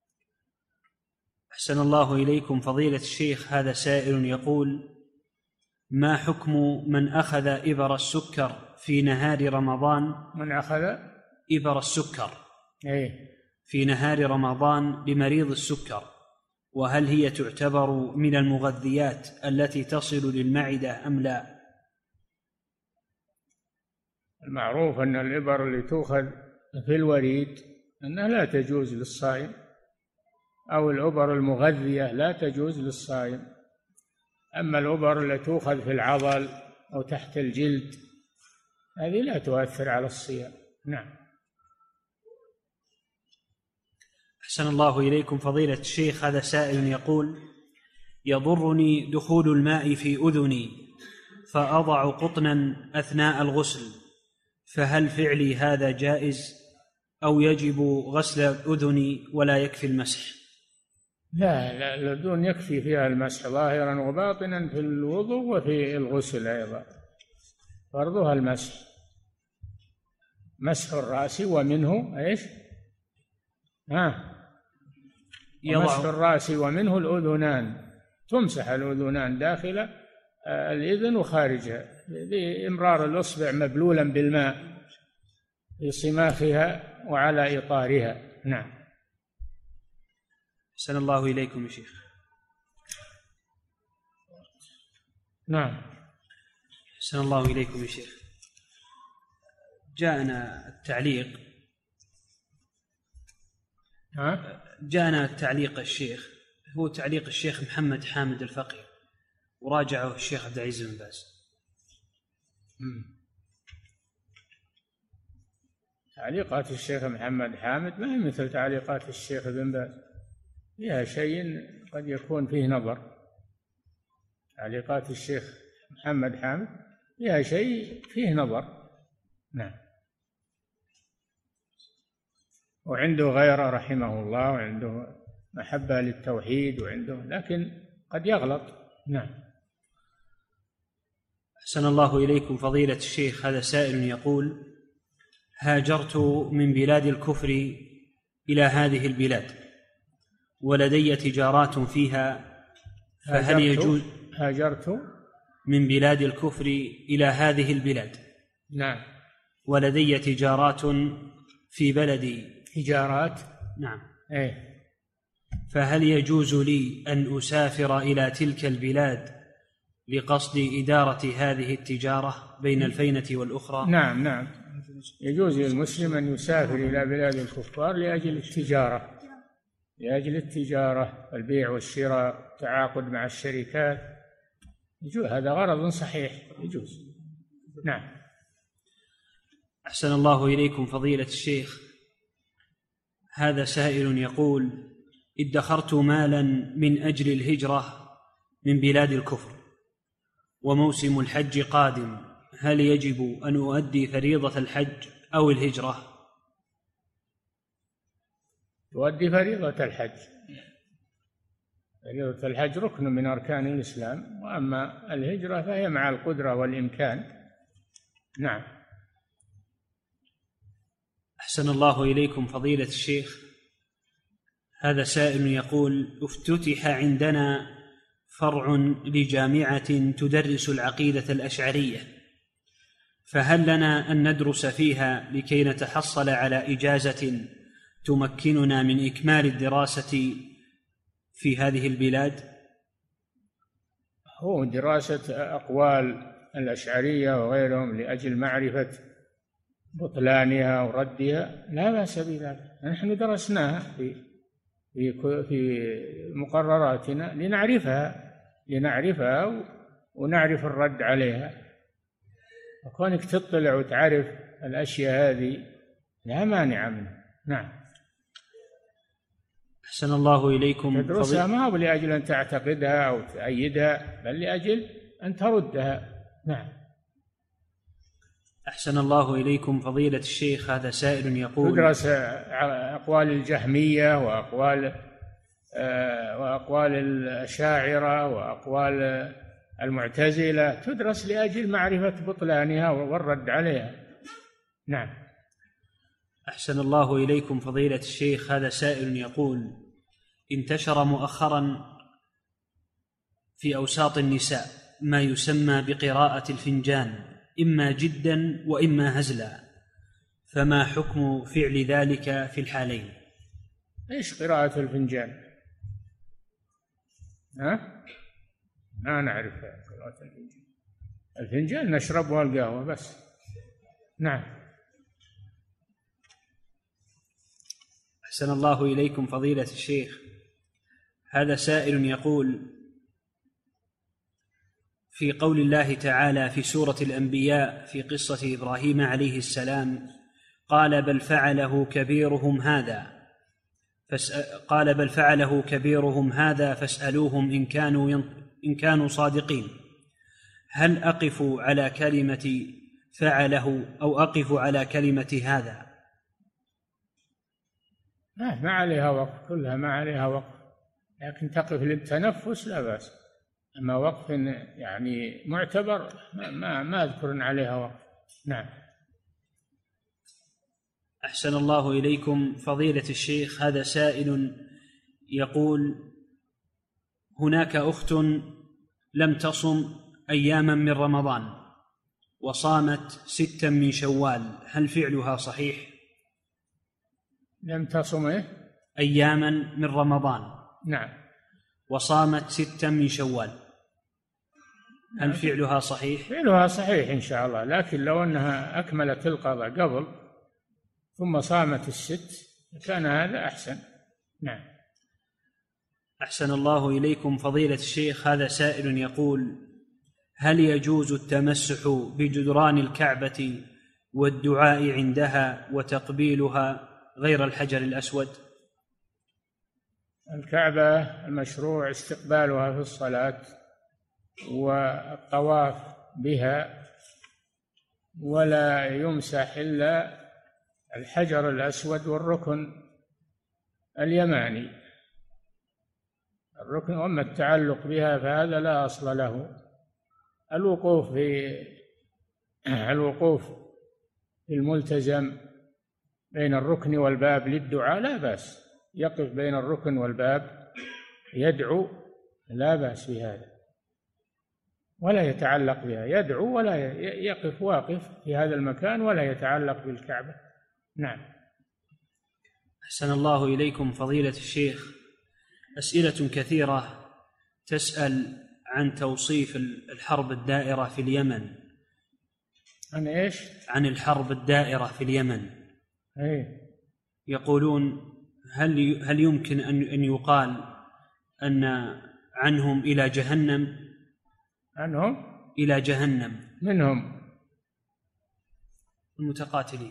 أحسن الله إليكم فضيلة الشيخ، هذا سائل يقول: ما حكم من أخذ إبر السكر في نهار رمضان؟ من أخذ إبر السكر في نهار رمضان لمريض السكر، وهل هي تعتبر من المغذيات التي تصل للمعدة أم لا؟ المعروف أن الإبر اللي تؤخذ في الوريد أنها لا تجوز للصائم، أو الإبر المغذية لا تجوز للصائم. أما الإبر التي تؤخذ في العضل أو تحت الجلد هذه لا تؤثر على الصيام. نعم. أحسن الله إليكم فضيلة الشيخ، هذا سائل يقول: يضرني دخول الماء في أذني فأضع قطنا أثناء الغسل، فهل فعلي هذا جائز أو يجب غسل أذني ولا يكفي المسح؟ لا، الأذن يكفي فيها المسح ظاهرا وباطنا في الوضوء وفي الغسل أيضا، فرضها المسح، مسح الرأس ومنه ايش؟ مسح الرأس ومنه الأذنان، تمسح الأذنان داخل الإذن وخارجها، بإمرار الإصبع مبلولا بالماء في صماخها وعلى إطارها. نعم. أحسن الله إليكم يا شيخ. نعم. أحسن الله إليكم يا شيخ. جاءنا التعليق الشيخ، هو تعليق الشيخ محمد حامد الفقي، وراجعه الشيخ عبد العزيز بن باز. تعليقات الشيخ محمد حامد ما هي مثل تعليقات الشيخ بن باز، فيها شيء قد يكون فيه نظر. تعليقات الشيخ محمد حامد فيها شيء فيه نظر. نعم. وعنده غيره رحمه الله، وعنده محبة للتوحيد، وعنده، لكن قد يغلط. نعم. أحسن الله إليكم فضيلة الشيخ. هذا سائل يقول: هاجرت من بلاد الكفر إلى هذه البلاد ولدي تجارات فيها، فهل يجوز؟ هاجرت من بلاد الكفر إلى هذه البلاد. نعم. ولدي تجارات في بلدي. تجارات؟ نعم. إيه. فهل يجوز لي أن أسافر إلى تلك البلاد لقصد إدارة هذه التجارة بين الفينة والأخرى؟ نعم نعم، يجوز للمسلم أن يسافر إلى بلاد الكفار لأجل التجارة، البيع والشراء، التعاقد مع الشركات، يجوز. هذا غرض صحيح، يجوز. نعم. أحسن الله إليكم فضيلة الشيخ. هذا سائل يقول: ادخرت مالا من أجل الهجرة من بلاد الكفر، وموسم الحج قادم، هل يجب أن أؤدي فريضة الحج أو الهجرة؟ تؤدي فريضة الحج. فريضة الحج ركن من أركان الإسلام، وأما الهجرة فهي مع القدرة والإمكان. نعم. أحسن الله إليكم فضيلة الشيخ. هذا سائل يقول: افتتح عندنا فرع لجامعة تدرس العقيدة الأشعرية، فهل لنا أن ندرس فيها لكي نتحصل على إجازة تمكننا من إكمال الدراسة في هذه البلاد؟ هو دراسة أقوال الأشعرية وغيرهم لأجل معرفة بطلانها وردها لا بأس بذلك، نحن درسناها في مقرراتنا لنعرفها ونعرف الرد عليها، وكونك تطلع وتعرف الأشياء هذه لا مانع منها. نعم. أحسن الله إليكم. تدرسها ما هو لأجل أن تعتقدها أو تأيدها، بل لأجل أن تردها. نعم. أحسن الله إليكم فضيلة الشيخ. هذا سائل يقول: تدرس أقوال الجهمية وأقوال الأشاعرة وأقوال المعتزلة، تدرس لأجل معرفة بطلانها والرد عليها. نعم. أحسن الله إليكم فضيلة الشيخ. هذا سائل يقول: انتشر مؤخرا في أوساط النساء ما يسمى بقراءة الفنجان، إما جدا وإما هزلا، فما حكم فعل ذلك في الحالين؟ إيش قراءة الفنجان؟ ما نعرف قراءة الفنجان. الفنجان نشربها القهوة بس. نعم. أحسن الله إليكم فضيلة الشيخ. هذا سائل يقول: في قول الله تعالى في سورة الأنبياء في قصة إبراهيم عليه السلام: قال بل فعله كبيرهم هذا فاسألوهم إن كانوا صادقين، هل أقف على كلمة فعله أو أقف على كلمة هذا؟ ما عليها وقف، كلها ما عليها وقف، لكن تقف للتنفس لا بأس. أما وقف يعني معتبر ما أذكر عليها وقف. نعم. أحسن الله إليكم فضيلة الشيخ. هذا سائل يقول: هناك أخت لم تصم أياما من رمضان وصامت 6 من شوال، هل فعلها صحيح؟ لم تصم إيه؟ أياما من رمضان. نعم. وصامت 6 من شوال، هل فعلها صحيح؟ فعلها صحيح إن شاء الله، لكن لو أنها أكملت القضاء قبل ثم صامت الست كان هذا أحسن. نعم. أحسن الله إليكم فضيلة الشيخ، هذا سائل يقول: هل يجوز التمسح بجدران الكعبة والدعاء عندها وتقبيلها غير الحجر الأسود؟ الكعبة المشروع استقبالها في الصلاة والطواف بها، ولا يمسح إلا الحجر الأسود والركن اليماني. الركن، وأما التعلق بها فهذا لا أصل له. الوقوف في الملتزم بين الركن والباب للدعاء لا بأس، يقف بين الركن والباب يدعو، لا بأس بهذا، ولا يتعلق بها، يدعو ولا يقف، واقف في هذا المكان ولا يتعلق بالكعبة. نعم. أحسن الله إليكم فضيلة الشيخ، أسئلة كثيرة تسأل عن توصيف الحرب الدائرة في اليمن. عن إيش؟ عن الحرب الدائرة في اليمن. أي. يقولون: هل يمكن أن يقال أن عنهم إلى جهنم؟ عنهم إلى جهنم. منهم المتقاتلين.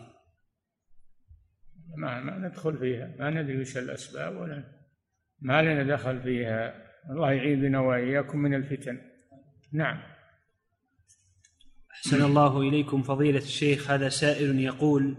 ما ندخل فيها، ما ندري وش الأسباب ولا ما لنا دخل فيها. الله يعيذنا وإياكم من الفتن. نعم. أحسن الله إليكم فضيلة الشيخ، هذا سائل يقول: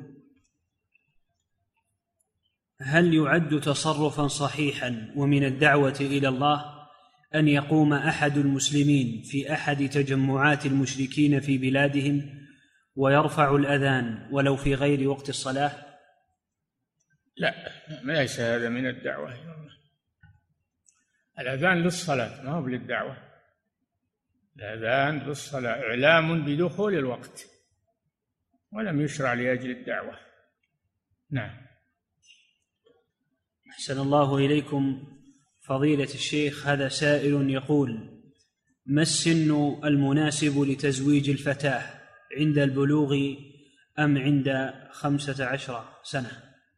هل يعد تصرفا صحيحا ومن الدعوة إلى الله أن يقوم أحد المسلمين في أحد تجمعات المشركين في بلادهم ويرفع الأذان ولو في غير وقت الصلاة؟ لا، ليس هذا من الدعوة إلى الله. الأذان للصلاة ما هو للدعوة. الأذان للصلاة إعلام بدخول الوقت، ولم يشرع لأجل الدعوة. نعم. أحسن الله إليكم فضيلة الشيخ، هذا سائل يقول: ما السن المناسب لتزويج الفتاة، عند البلوغ أم عند 15 سنة؟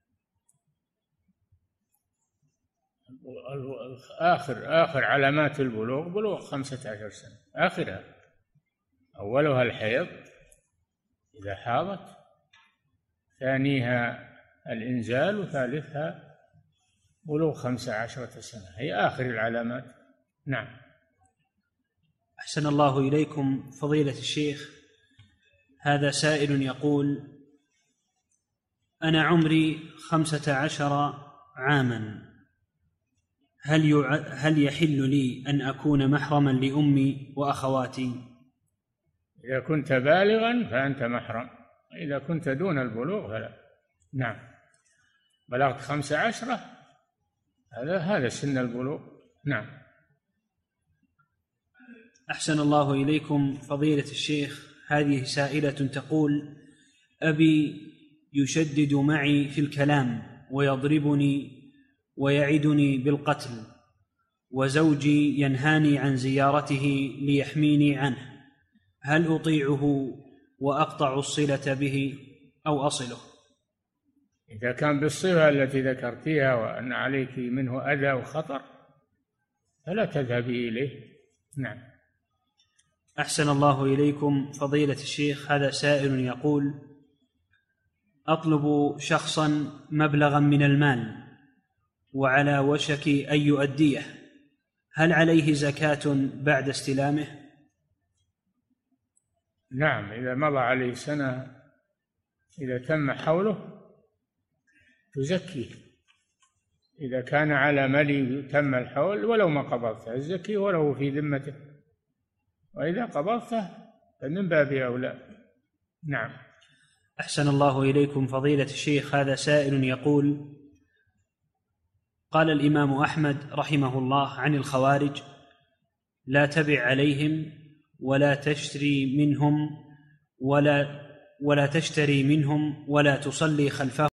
آخر علامات البلوغ بلوغ 15 سنة، آخرها. أولها الحيض إذا حاضت، ثانيها الإنزال، وثالثها بلوغ 15 سنة، هي آخر العلامات. نعم. أحسن الله إليكم فضيلة الشيخ، هذا سائل يقول: أنا عمري 15 عاما، هل يحل لي أن أكون محرما لأمي وأخواتي؟ إذا كنت بالغا فأنت محرم، إذا كنت دون البلوغ فلا. نعم. بلغت 15 هذا سن البلوغ. نعم. أحسن الله إليكم فضيلة الشيخ، هذه سائلة تقول: أبي يشدد معي في الكلام ويضربني ويعدني بالقتل، وزوجي ينهاني عن زيارته ليحميني عنه، هل أطيعه وأقطع الصلة به أو أصله؟ إذا كان بالصفة التي ذكرتيها وأن عليك منه أذى وخطر فلا تذهبي إليه. نعم. أحسن الله إليكم فضيلة الشيخ، هذا سائل يقول: أطلب شخصا مبلغا من المال وعلى وشك أن يؤديه، هل عليه زكاة بعد استلامه؟ نعم، إذا مضى عليه سنة، إذا تم حوله تزكيه. إذا كان على ملي تم الحول ولو ما قبضته الزكي ولو في ذمته، وإذا قبضته فمن باب أولى. نعم. أحسن الله إليكم فضيلة الشيخ، هذا سائل يقول: قال الإمام أحمد رحمه الله عن الخوارج: لا تبع عليهم ولا تشتري منهم ولا تصلي خلفهم